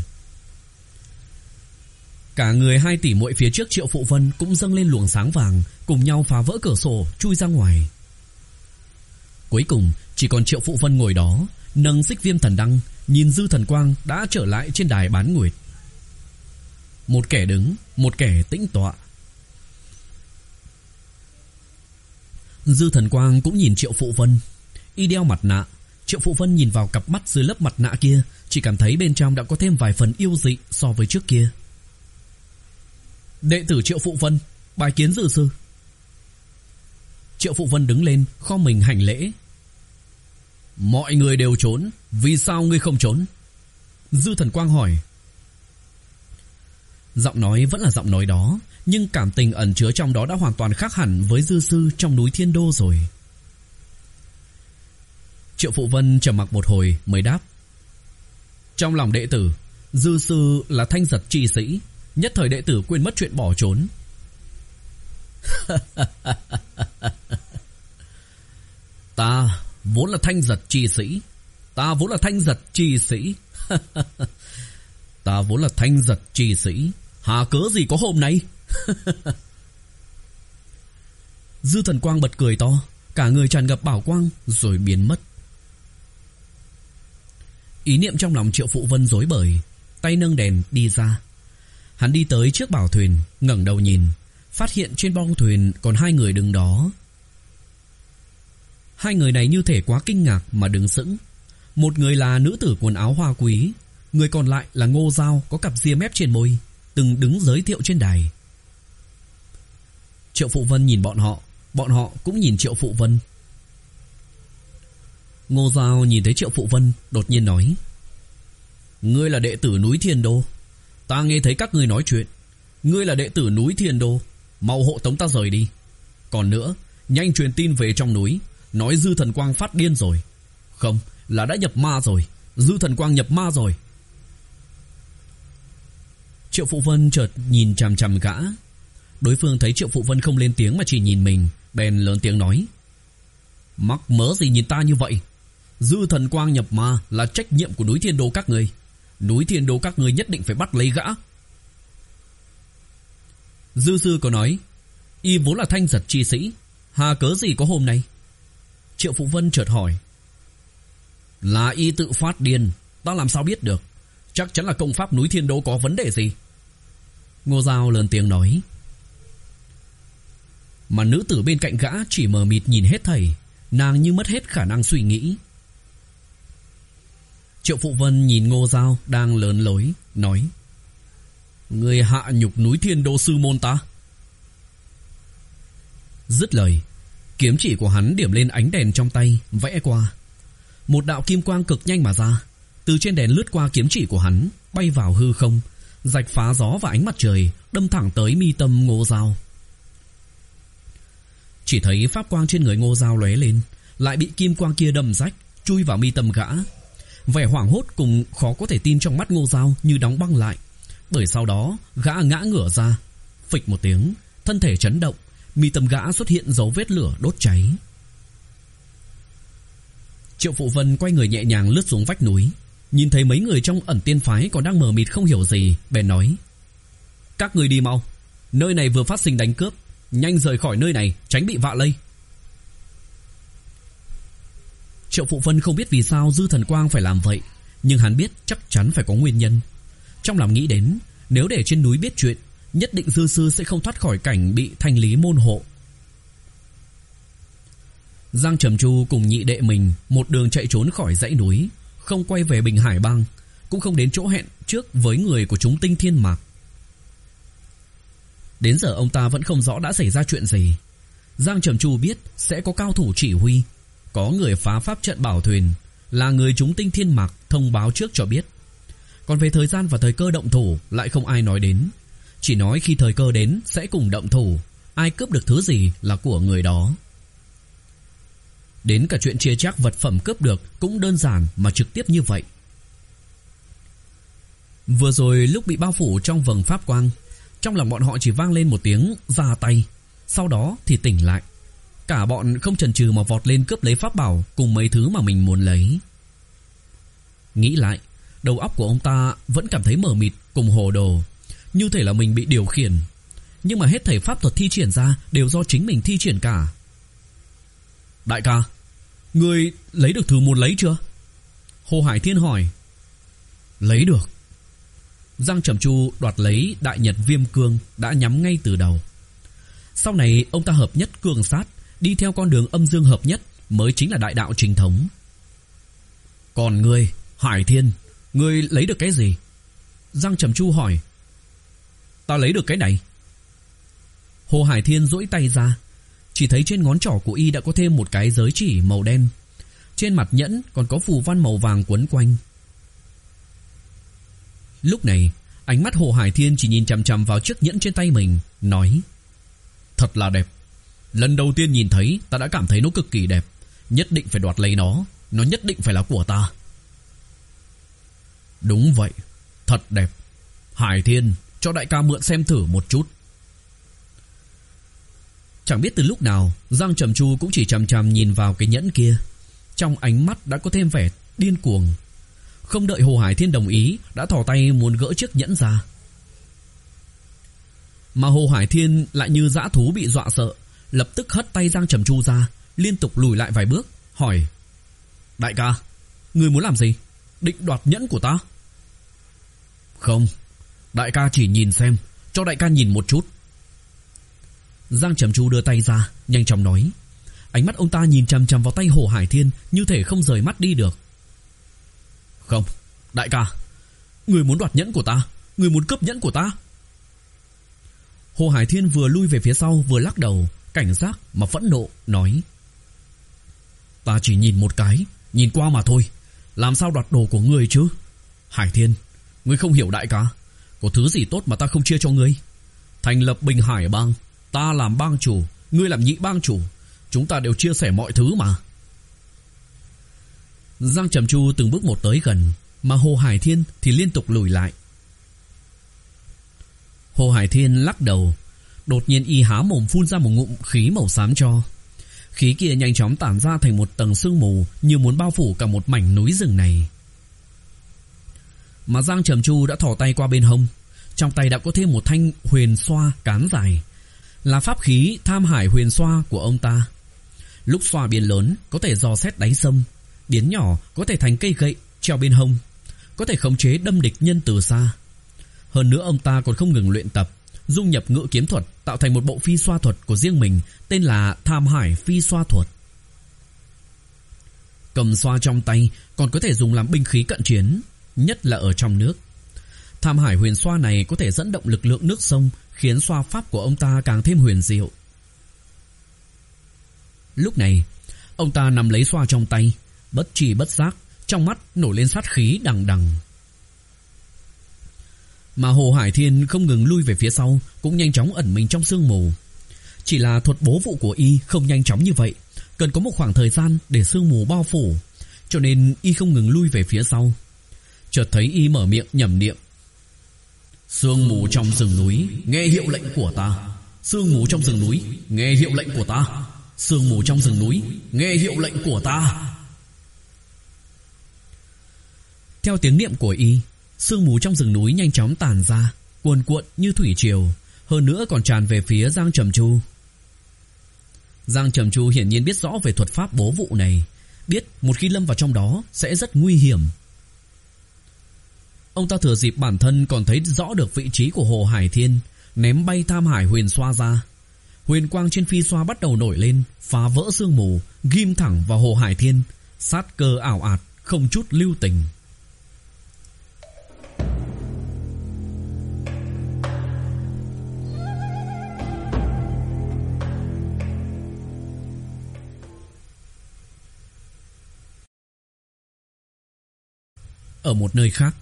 Speaker 1: Cả người hai tỷ muội phía trước Triệu Phụ Vân cũng dâng lên luồng sáng vàng, cùng nhau phá vỡ cửa sổ chui ra ngoài. Cuối cùng chỉ còn Triệu Phụ Vân ngồi đó, nâng xích viêm thần đăng, nhìn Dư Thần Quang đã trở lại trên đài bán nguyệt. Một kẻ đứng, một kẻ tĩnh tọa. Dư Thần Quang cũng nhìn Triệu Phụ Vân. Y đeo mặt nạ. Triệu Phụ Vân nhìn vào cặp mắt dưới lớp mặt nạ kia, chỉ cảm thấy bên trong đã có thêm vài phần yêu dị so với trước kia. Đệ tử Triệu Phụ Vân, bái kiến Dư sư. Triệu Phụ Vân đứng lên, khom mình hành lễ. Mọi người đều trốn, vì sao ngươi không trốn? Dư Thần Quang hỏi. Giọng nói vẫn là giọng nói đó, nhưng cảm tình ẩn chứa trong đó đã hoàn toàn khác hẳn với Dư sư trong núi Thiên Đô rồi. Triệu Phụ Vân trầm mặc một hồi mới đáp. Trong lòng đệ tử, dư sư là thanh giật chi sĩ. Nhất thời đệ tử quên mất chuyện bỏ trốn. Ta vốn là thanh giật chi sĩ. Ta vốn là thanh giật chi sĩ. Ta vốn là thanh giật chi sĩ. Hà cớ gì có hôm nay. Dư Thần Quang bật cười to, cả người tràn ngập bảo quang rồi biến mất. Ý niệm trong lòng Triệu Phụ Vân rối bời, tay nâng đèn đi ra. Hắn đi tới trước bảo thuyền, ngẩng đầu nhìn, phát hiện trên bong thuyền còn hai người đứng đó. Hai người này như thể quá kinh ngạc mà đứng sững. Một người là nữ tử quần áo hoa quý, người còn lại là Ngô Giao có cặp ria mép trên môi, từng đứng giới thiệu trên đài. Triệu Phụ Vân nhìn bọn họ, bọn họ cũng nhìn Triệu Phụ Vân. Ngô Giao nhìn thấy Triệu Phụ Vân, đột nhiên nói: Ngươi là đệ tử núi Thiên Đô. Ta nghe thấy các ngươi nói chuyện. Ngươi là đệ tử núi Thiên Đô, mau hộ tống ta rời đi. Còn nữa, nhanh truyền tin về trong núi, nói Dư Thần Quang phát điên rồi. Không, là đã nhập ma rồi. Dư Thần Quang nhập ma rồi. Triệu Phụ Vân chợt nhìn chằm chằm gã. Đối phương thấy Triệu Phụ Vân không lên tiếng mà chỉ nhìn mình, bèn lớn tiếng nói: Mắc mớ gì nhìn ta như vậy? Dư Thần Quang nhập ma là trách nhiệm của núi Thiên Đô các ngươi. Núi Thiên Đô các ngươi nhất định phải bắt lấy gã. Dư sư có nói y vốn là thanh giật chi sĩ, hà cớ gì có hôm nay? Triệu Phụ Vân chợt hỏi: Là y tự phát điên, ta làm sao biết được? Chắc chắn là công pháp núi Thiên Đô có vấn đề gì. Ngô Giao lớn tiếng nói. Mà nữ tử bên cạnh gã chỉ mờ mịt nhìn hết thảy, nàng như mất hết khả năng suy nghĩ. Triệu Phụ Vân nhìn Ngô Giao đang lớn lối, nói: Người hạ nhục núi Thiên Đô sư môn ta. Dứt lời, kiếm chỉ của hắn điểm lên ánh đèn trong tay, vẽ qua. Một đạo kim quang cực nhanh mà ra, từ trên đèn lướt qua kiếm chỉ của hắn, bay vào hư không, rạch phá gió và ánh mặt trời, đâm thẳng tới mi tâm Ngô Giao. Chỉ thấy pháp quang trên người Ngô Giao lóe lên, lại bị kim quang kia đâm rách, chui vào mi tâm gã. Vẻ hoảng hốt cùng khó có thể tin trong mắt Ngô Giao như đóng băng lại. Bởi sau đó gã ngã ngửa ra, phịch một tiếng, thân thể chấn động, mi tâm gã xuất hiện dấu vết lửa đốt cháy. Triệu Phụ Vân quay người nhẹ nhàng lướt xuống vách núi, nhìn thấy mấy người trong ẩn tiên phái còn đang mờ mịt không hiểu gì, bèn nói: Các người đi mau, nơi này vừa phát sinh đánh cướp, nhanh rời khỏi nơi này, tránh bị vạ lây. Triệu Phụ Vân không biết vì sao Dư Thần Quang phải làm vậy, nhưng hắn biết chắc chắn phải có nguyên nhân. Trong lòng nghĩ đến, nếu để trên núi biết chuyện, nhất định Dư sư sẽ không thoát khỏi cảnh bị thanh lý môn hộ. Giang Trầm Chu cùng nhị đệ mình một đường chạy trốn khỏi dãy núi, không quay về Bình Hải Bang, cũng không đến chỗ hẹn trước với người của chúng Tinh Thiên Mạc. Đến giờ ông ta vẫn không rõ đã xảy ra chuyện gì. Giang Trầm Chu biết sẽ có cao thủ chỉ huy, có người phá pháp trận bảo thuyền, là người chúng Tinh Thiên Mạc thông báo trước cho biết. Còn về thời gian và thời cơ động thủ lại không ai nói đến, chỉ nói khi thời cơ đến sẽ cùng động thủ, ai cướp được thứ gì là của người đó. Đến cả chuyện chia chác vật phẩm cướp được cũng đơn giản mà trực tiếp như vậy. Vừa rồi lúc bị bao phủ trong vầng pháp quang, trong lòng bọn họ chỉ vang lên một tiếng ra tay, sau đó thì tỉnh lại. Cả bọn không chần chừ mà vọt lên cướp lấy pháp bảo cùng mấy thứ mà mình muốn lấy. Nghĩ lại, đầu óc của ông ta vẫn cảm thấy mờ mịt cùng hồ đồ, như thể là mình bị điều khiển. Nhưng mà hết thảy pháp thuật thi triển ra đều do chính mình thi triển cả. Đại ca, ngươi lấy được thứ muốn lấy chưa? Hồ Hải Thiên hỏi. Lấy được. Giang Trầm Chu đoạt lấy Đại Nhật Viêm Cương đã nhắm ngay từ đầu. Sau này ông ta hợp nhất cương sát, đi theo con đường âm dương hợp nhất mới chính là đại đạo chính thống. Còn ngươi, Hải Thiên, ngươi lấy được cái gì? Giang Trầm Chu hỏi. Ta lấy được cái này. Hồ Hải Thiên duỗi tay ra, chỉ thấy trên ngón trỏ của y đã có thêm một cái giới chỉ màu đen, trên mặt nhẫn còn có phù văn màu vàng quấn quanh. Lúc này, ánh mắt Hồ Hải Thiên chỉ nhìn chằm chằm vào chiếc nhẫn trên tay mình, nói: Thật là đẹp. Lần đầu tiên nhìn thấy ta đã cảm thấy nó cực kỳ đẹp, nhất định phải đoạt lấy nó, nó nhất định phải là của ta. Đúng vậy, thật đẹp. Hải Thiên, cho đại ca mượn xem thử một chút. Chẳng biết từ lúc nào, Giang Trầm Chu cũng chỉ chằm chằm nhìn vào cái nhẫn kia. Trong ánh mắt đã có thêm vẻ điên cuồng. Không đợi Hồ Hải Thiên đồng ý, đã thò tay muốn gỡ chiếc nhẫn ra. Mà Hồ Hải Thiên lại như dã thú bị dọa sợ, lập tức hất tay Giang Trầm Chu ra, liên tục lùi lại vài bước, hỏi: Đại ca, ngươi muốn làm gì? Định đoạt nhẫn của ta? Không, đại ca chỉ nhìn xem, cho đại ca nhìn một chút. Giang Trầm Chu đưa tay ra, nhanh chóng nói. Ánh mắt ông ta nhìn chằm chằm vào tay Hồ Hải Thiên, như thể không rời mắt đi được. Không, đại ca, ngươi muốn đoạt nhẫn của ta, ngươi muốn cướp nhẫn của ta. Hồ Hải Thiên vừa lui về phía sau vừa lắc đầu, cảnh giác mà phẫn nộ, nói: Ta chỉ nhìn một cái, nhìn qua mà thôi, làm sao đoạt đồ của ngươi chứ? Hải Thiên, ngươi không hiểu đại ca, có thứ gì tốt mà ta không chia cho ngươi? Thành lập Bình Hải bang, ta làm bang chủ, ngươi làm nhị bang chủ, chúng ta đều chia sẻ mọi thứ mà. Giang Trầm Chu từng bước một tới gần, mà Hồ Hải Thiên thì liên tục lùi lại. Hồ Hải Thiên lắc đầu, đột nhiên y há mồm phun ra một ngụm khí màu xám cho. Khí kia nhanh chóng tản ra thành một tầng sương mù, như muốn bao phủ cả một mảnh núi rừng này. Mà Giang Trầm Chu đã thò tay qua bên hông, trong tay đã có thêm một thanh huyền xoa cán dài, là pháp khí Tham Hải huyền xoa của ông ta. Lúc xoa biến lớn có thể dò xét đáy sông, biến nhỏ có thể thành cây gậy treo bên hông, có thể khống chế đâm địch nhân từ xa. Hơn nữa ông ta còn không ngừng luyện tập, dung nhập ngự kiếm thuật, tạo thành một bộ phi xoa thuật của riêng mình, tên là Tham Hải phi xoa thuật. Cầm xoa trong tay còn có thể dùng làm binh khí cận chiến, nhất là ở trong nước. Tham Hải huyền xoa này có thể dẫn động lực lượng nước sông, khiến xoa pháp của ông ta càng thêm huyền diệu. Lúc này, ông ta nắm lấy xoa trong tay, bất tri bất giác, trong mắt nổi lên sát khí đằng đằng. Mà Hồ Hải Thiên không ngừng lui về phía sau, cũng nhanh chóng ẩn mình trong sương mù. Chỉ là thuật bố vụ của y không nhanh chóng như vậy, cần có một khoảng thời gian để sương mù bao phủ, cho nên y không ngừng lui về phía sau. Chợt thấy y mở miệng nhẩm niệm: Sương mù trong rừng núi, nghe hiệu lệnh của ta. Sương mù trong rừng núi, nghe hiệu lệnh của ta. Sương mù trong rừng núi, nghe hiệu lệnh của ta. Theo tiếng niệm của y, sương mù trong rừng núi nhanh chóng tản ra, cuồn cuộn như thủy triều, hơn nữa còn tràn về phía Giang Trầm Chu. Giang Trầm Chu hiển nhiên biết rõ về thuật pháp bố vụ này, biết một khi lâm vào trong đó sẽ rất nguy hiểm. Ông ta thừa dịp bản thân còn thấy rõ được vị trí của Hồ Hải Thiên, ném bay Tham Hải huyền xoa ra. Huyền quang trên phi xoa bắt đầu nổi lên, phá vỡ sương mù, ghim thẳng vào Hồ Hải Thiên, sát cơ ảo ạt, không chút lưu tình. Ở một nơi khác,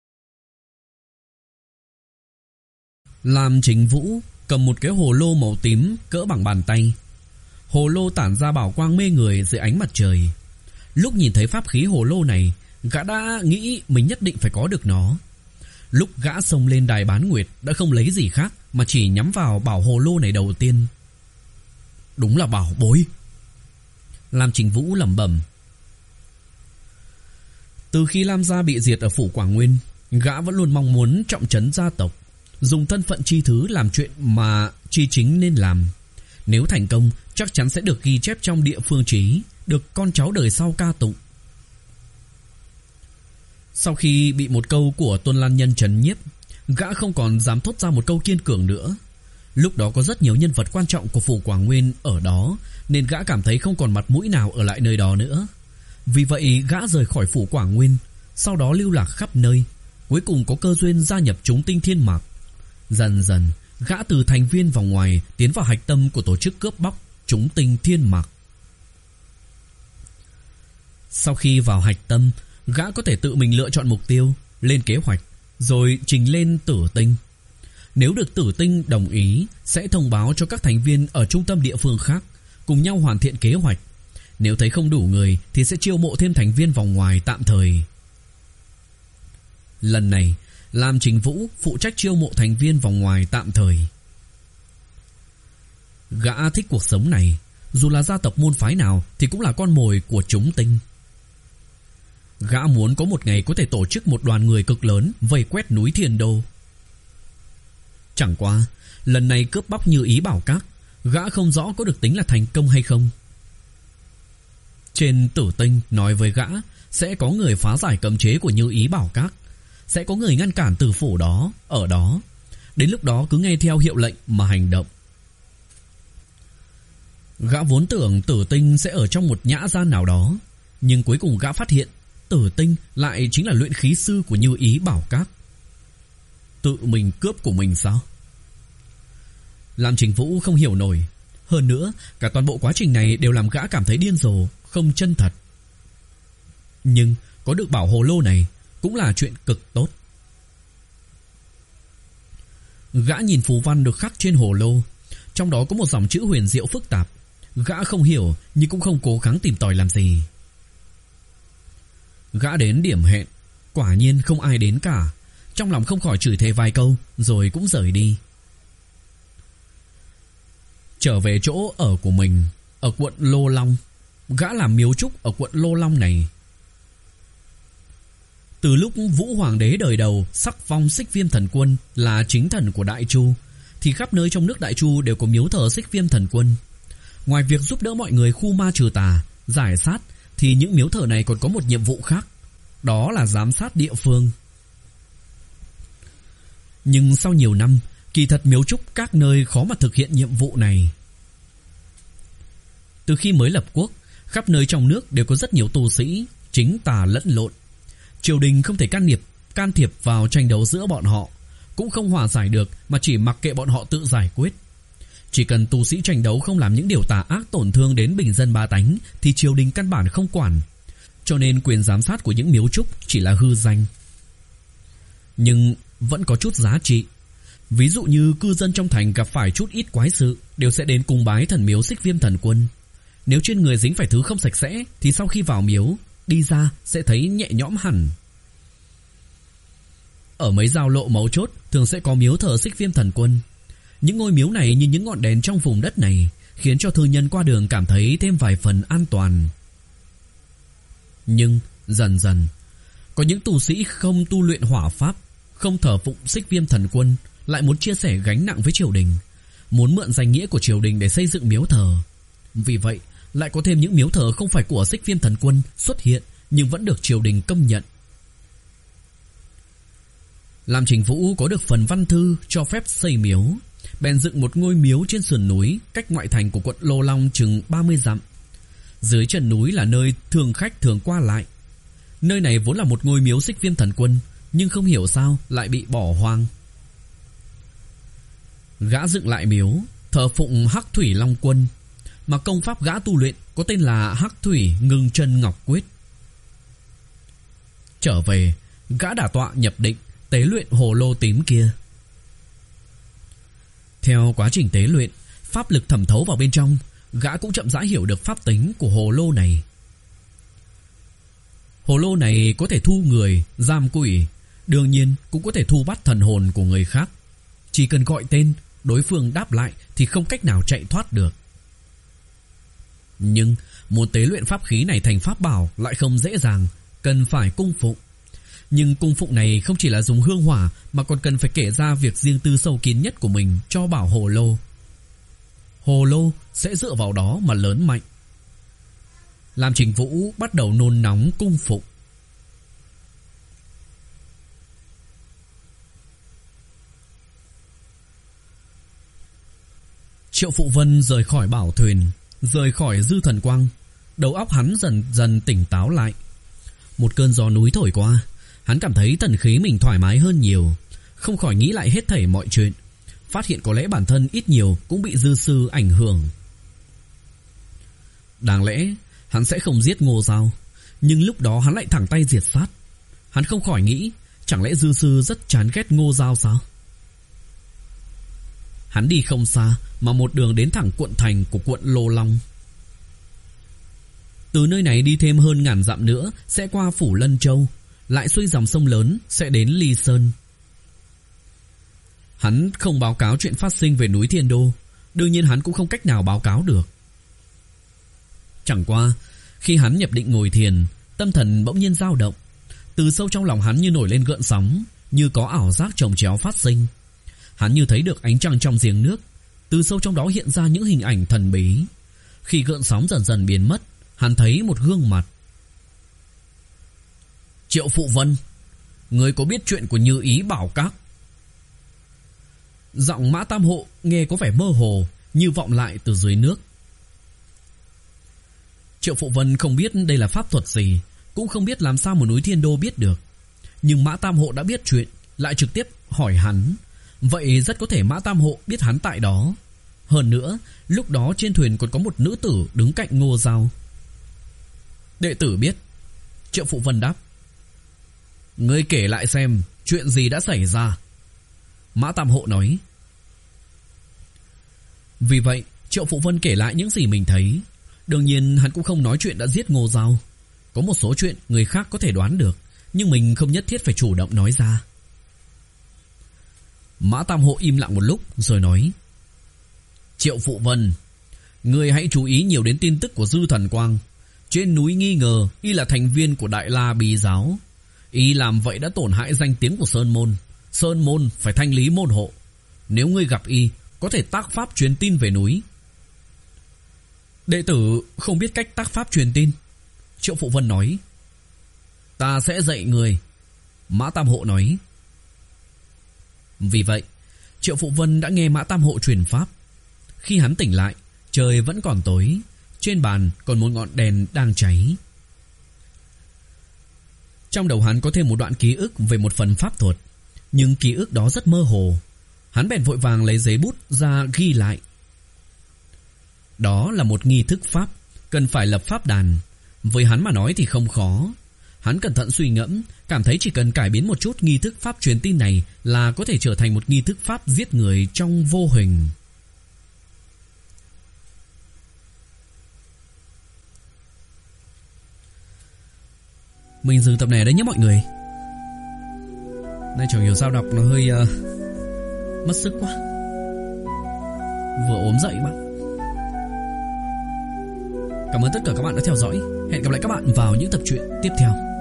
Speaker 1: Lam Chính Vũ cầm một cái hồ lô màu tím cỡ bằng bàn tay. Hồ lô tản ra bảo quang mê người dưới ánh mặt trời. Lúc nhìn thấy pháp khí hồ lô này, gã đã nghĩ mình nhất định phải có được nó. Lúc gã xông lên đài bán nguyệt đã không lấy gì khác mà chỉ nhắm vào bảo hồ lô này đầu tiên. Đúng là bảo bối. Lam Chính Vũ lẩm bẩm. Từ khi Lam gia bị diệt ở phủ Quảng Nguyên, gã vẫn luôn mong muốn trọng trấn gia tộc, dùng thân phận chi thứ làm chuyện mà chi chính nên làm. Nếu thành công, chắc chắn sẽ được ghi chép trong địa phương chí, được con cháu đời sau ca tụng. Sau khi bị một câu của Tôn Lan Nhân trấn nhiếp, gã không còn dám thốt ra một câu kiên cường nữa. Lúc đó có rất nhiều nhân vật quan trọng của phủ Quảng Nguyên ở đó, nên gã cảm thấy không còn mặt mũi nào ở lại nơi đó nữa. Vì vậy gã rời khỏi phủ Quảng Nguyên, sau đó lưu lạc khắp nơi, cuối cùng có cơ duyên gia nhập chúng tinh thiên mạc. Dần dần, gã từ thành viên vào ngoài tiến vào hạch tâm của tổ chức cướp bóc chúng tinh thiên mạc. Sau khi vào hạch tâm, gã có thể tự mình lựa chọn mục tiêu, lên kế hoạch, rồi trình lên Tử Tinh. Nếu được Tử Tinh đồng ý, sẽ thông báo cho các thành viên ở trung tâm địa phương khác, cùng nhau hoàn thiện kế hoạch. Nếu thấy không đủ người thì sẽ chiêu mộ thêm thành viên vòng ngoài tạm thời. Lần này Lam Trình Vũ phụ trách chiêu mộ thành viên vòng ngoài tạm thời. Gã thích cuộc sống này, dù là gia tộc môn phái nào thì cũng là con mồi của chúng tinh. Gã muốn có một ngày có thể tổ chức một đoàn người cực lớn vây quét núi Thiên Đô. Chẳng qua lần này cướp bóc Như Ý Bảo Các, gã không rõ có được tính là thành công hay không. Trên Tử Tinh nói với gã sẽ có người phá giải cấm chế của Như Ý Bảo Các, sẽ có người ngăn cản tử phủ đó ở đó. Đến lúc đó cứ nghe theo hiệu lệnh mà hành động. Gã vốn tưởng Tử Tinh sẽ ở trong một nhã gian nào đó, nhưng cuối cùng gã phát hiện Tử Tinh lại chính là luyện khí sư của Như Ý Bảo Các. Tự mình cướp của mình sao? Lam Trình Vũ không hiểu nổi. Hơn nữa, cả toàn bộ quá trình này đều làm gã cảm thấy điên rồ, không chân thật. Nhưng có được bảo hồ lô này cũng là chuyện cực tốt. Gã nhìn phù văn được khắc trên hồ lô, trong đó có một dòng chữ huyền diệu phức tạp. Gã không hiểu nhưng cũng không cố gắng tìm tòi làm gì. Gã đến điểm hẹn, quả nhiên không ai đến cả. Trong lòng không khỏi chửi thề vài câu rồi cũng rời đi. Trở về chỗ ở của mình ở quận Lô Long, gã làm miếu trúc ở quận Lô Long này. Từ lúc Vũ Hoàng đế đời đầu sắc phong Xích Viêm Thần Quân là chính thần của Đại Chu, thì khắp nơi trong nước Đại Chu đều có miếu thờ Xích Viêm Thần Quân. Ngoài việc giúp đỡ mọi người khu ma trừ tà, giải sát, thì những miếu thờ này còn có một nhiệm vụ khác, đó là giám sát địa phương. Nhưng sau nhiều năm, kỳ thật miếu trúc các nơi khó mà thực hiện nhiệm vụ này. Từ khi mới lập quốc, khắp nơi trong nước đều có rất nhiều tu sĩ chính tà lẫn lộn. Triều đình không thể can thiệp can thiệp vào tranh đấu giữa bọn họ, cũng không hòa giải được mà chỉ mặc kệ bọn họ tự giải quyết. Chỉ cần tu sĩ tranh đấu không làm những điều tà ác tổn thương đến bình dân ba tánh thì triều đình căn bản không quản. Cho nên quyền giám sát của những miếu trúc chỉ là hư danh. Nhưng vẫn có chút giá trị. Ví dụ như cư dân trong thành gặp phải chút ít quái sự, đều sẽ đến cung bái thần miếu Xích Viêm Thần Quân. Nếu trên người dính phải thứ không sạch sẽ thì sau khi vào miếu, đi ra sẽ thấy nhẹ nhõm hẳn. Ở mấy giao lộ mấu chốt thường sẽ có miếu thờ Xích Viêm Thần Quân. Những ngôi miếu này như những ngọn đèn trong vùng đất này, khiến cho thương nhân qua đường cảm thấy thêm vài phần an toàn. Nhưng dần dần, có những tu sĩ không tu luyện hỏa pháp, không thờ phụng Xích Viêm Thần Quân, lại muốn chia sẻ gánh nặng với triều đình, muốn mượn danh nghĩa của triều đình để xây dựng miếu thờ. Vì vậy, lại có thêm những miếu thờ không phải của Xích Viêm Thần Quân xuất hiện, nhưng vẫn được triều đình công nhận. Lam Trình Vũ có được phần văn thư cho phép xây miếu, bèn dựng một ngôi miếu trên sườn núi cách ngoại thành của quận Lô Long chừng ba mươi dặm. Dưới chân núi là nơi thường khách thường qua lại. Nơi này vốn là một ngôi miếu Xích Viêm Thần Quân, nhưng không hiểu sao lại bị bỏ hoang. Gã dựng lại miếu, thờ phụng Hắc Thủy Long Quân, mà công pháp gã tu luyện có tên là Hắc Thủy Ngưng Chân Ngọc Quyết. Trở về, gã đả tọa nhập định, tế luyện hồ lô tím kia. Theo quá trình tế luyện, pháp lực thẩm thấu vào bên trong, gã cũng chậm rãi hiểu được pháp tính của hồ lô này. Hồ lô này có thể thu người, giam quỷ, đương nhiên cũng có thể thu bắt thần hồn của người khác. Chỉ cần gọi tên, đối phương đáp lại thì không cách nào chạy thoát được. Nhưng muốn tế luyện pháp khí này thành pháp bảo lại không dễ dàng, cần phải cung phụng. Nhưng cung phụng này không chỉ là dùng hương hỏa, mà còn cần phải kể ra việc riêng tư sâu kín nhất của mình cho bảo hồ lô. Hồ lô sẽ dựa vào đó mà lớn mạnh. Lam Trình Vũ bắt đầu nôn nóng cung phụng. Triệu Phụ Vân rời khỏi bảo thuyền, rời khỏi Dư Thần Quang, đầu óc hắn dần dần tỉnh táo lại. Một cơn gió núi thổi qua, hắn cảm thấy thần khí mình thoải mái hơn nhiều, không khỏi nghĩ lại hết thảy mọi chuyện, phát hiện có lẽ bản thân ít nhiều cũng bị dư sư ảnh hưởng. Đáng lẽ hắn sẽ không giết Ngô Giao, nhưng lúc đó hắn lại thẳng tay diệt sát. Hắn không khỏi nghĩ, chẳng lẽ dư sư rất chán ghét Ngô Giao sao? Hắn đi không xa mà một đường đến thẳng quận thành của quận Lô Long. Từ nơi này đi thêm hơn ngàn dặm nữa sẽ qua phủ Lân Châu. lại xuôi dòng sông lớn sẽ đến Ly Sơn. Hắn không báo cáo chuyện phát sinh về núi Thiên Đô, đương nhiên hắn cũng không cách nào báo cáo được. Chẳng qua, khi hắn nhập định ngồi thiền, tâm thần bỗng nhiên dao động, từ sâu trong lòng hắn như nổi lên gợn sóng, như có ảo giác chồng chéo phát sinh. Hắn như thấy được ánh trăng trong giếng nước, từ sâu trong đó hiện ra những hình ảnh thần bí. Khi gợn sóng dần dần biến mất, hắn thấy một gương mặt. Triệu Phụ Vân, người có biết chuyện của Như Ý Bảo Các? Giọng Mã Tam Hộ nghe có vẻ mơ hồ, như vọng lại từ dưới nước. Triệu Phụ Vân không biết đây là pháp thuật gì, cũng không biết làm sao một núi Thiên Đô biết được. Nhưng Mã Tam Hộ đã biết chuyện, lại trực tiếp hỏi hắn. Vậy rất có thể Mã Tam Hộ biết hắn tại đó. Hơn nữa, lúc đó trên thuyền còn có một nữ tử đứng cạnh Ngô Giao. Đệ tử biết. Triệu Phụ Vân đáp. Ngươi kể lại xem chuyện gì đã xảy ra. Mã Tam Hộ nói. Vì vậy Triệu Phụ Vân kể lại những gì mình thấy. Đương nhiên hắn cũng không nói chuyện đã giết Ngô Giao. Có một số chuyện người khác có thể đoán được, nhưng mình không nhất thiết phải chủ động nói ra. Mã Tam Hộ im lặng một lúc rồi nói. Triệu Phụ Vân, ngươi hãy chú ý nhiều đến tin tức của Dư Thần Quang. Trên núi nghi ngờ y là thành viên của Đại La Bí Giáo. Y làm vậy đã tổn hại danh tiếng của Sơn Môn. Sơn Môn phải thanh lý môn hộ. Nếu ngươi gặp y, có thể tác pháp truyền tin về núi. Đệ tử không biết cách tác pháp truyền tin. Triệu Phụ Vân nói. Ta sẽ dạy người. Mã Tam Hộ nói. Vì vậy Triệu Phụ Vân đã nghe Mã Tam Hộ truyền pháp. Khi hắn tỉnh lại, trời vẫn còn tối. Trên bàn còn một ngọn đèn đang cháy. Trong đầu hắn có thêm một đoạn ký ức về một phần pháp thuật, nhưng ký ức đó rất mơ hồ. Hắn bèn vội vàng lấy giấy bút ra ghi lại. Đó là một nghi thức pháp, cần phải lập pháp đàn. Với hắn mà nói thì không khó. Hắn cẩn thận suy ngẫm, cảm thấy chỉ cần cải biến một chút nghi thức pháp truyền tin này là có thể trở thành một nghi thức pháp giết người trong vô hình. Mình dừng tập này đấy nhé mọi người. Nay chẳng hiểu sao đọc nó hơi uh, mất sức quá. Vừa ốm dậy bạn. Cảm ơn tất cả các bạn đã theo dõi. Hẹn gặp lại các bạn vào những tập truyện tiếp theo.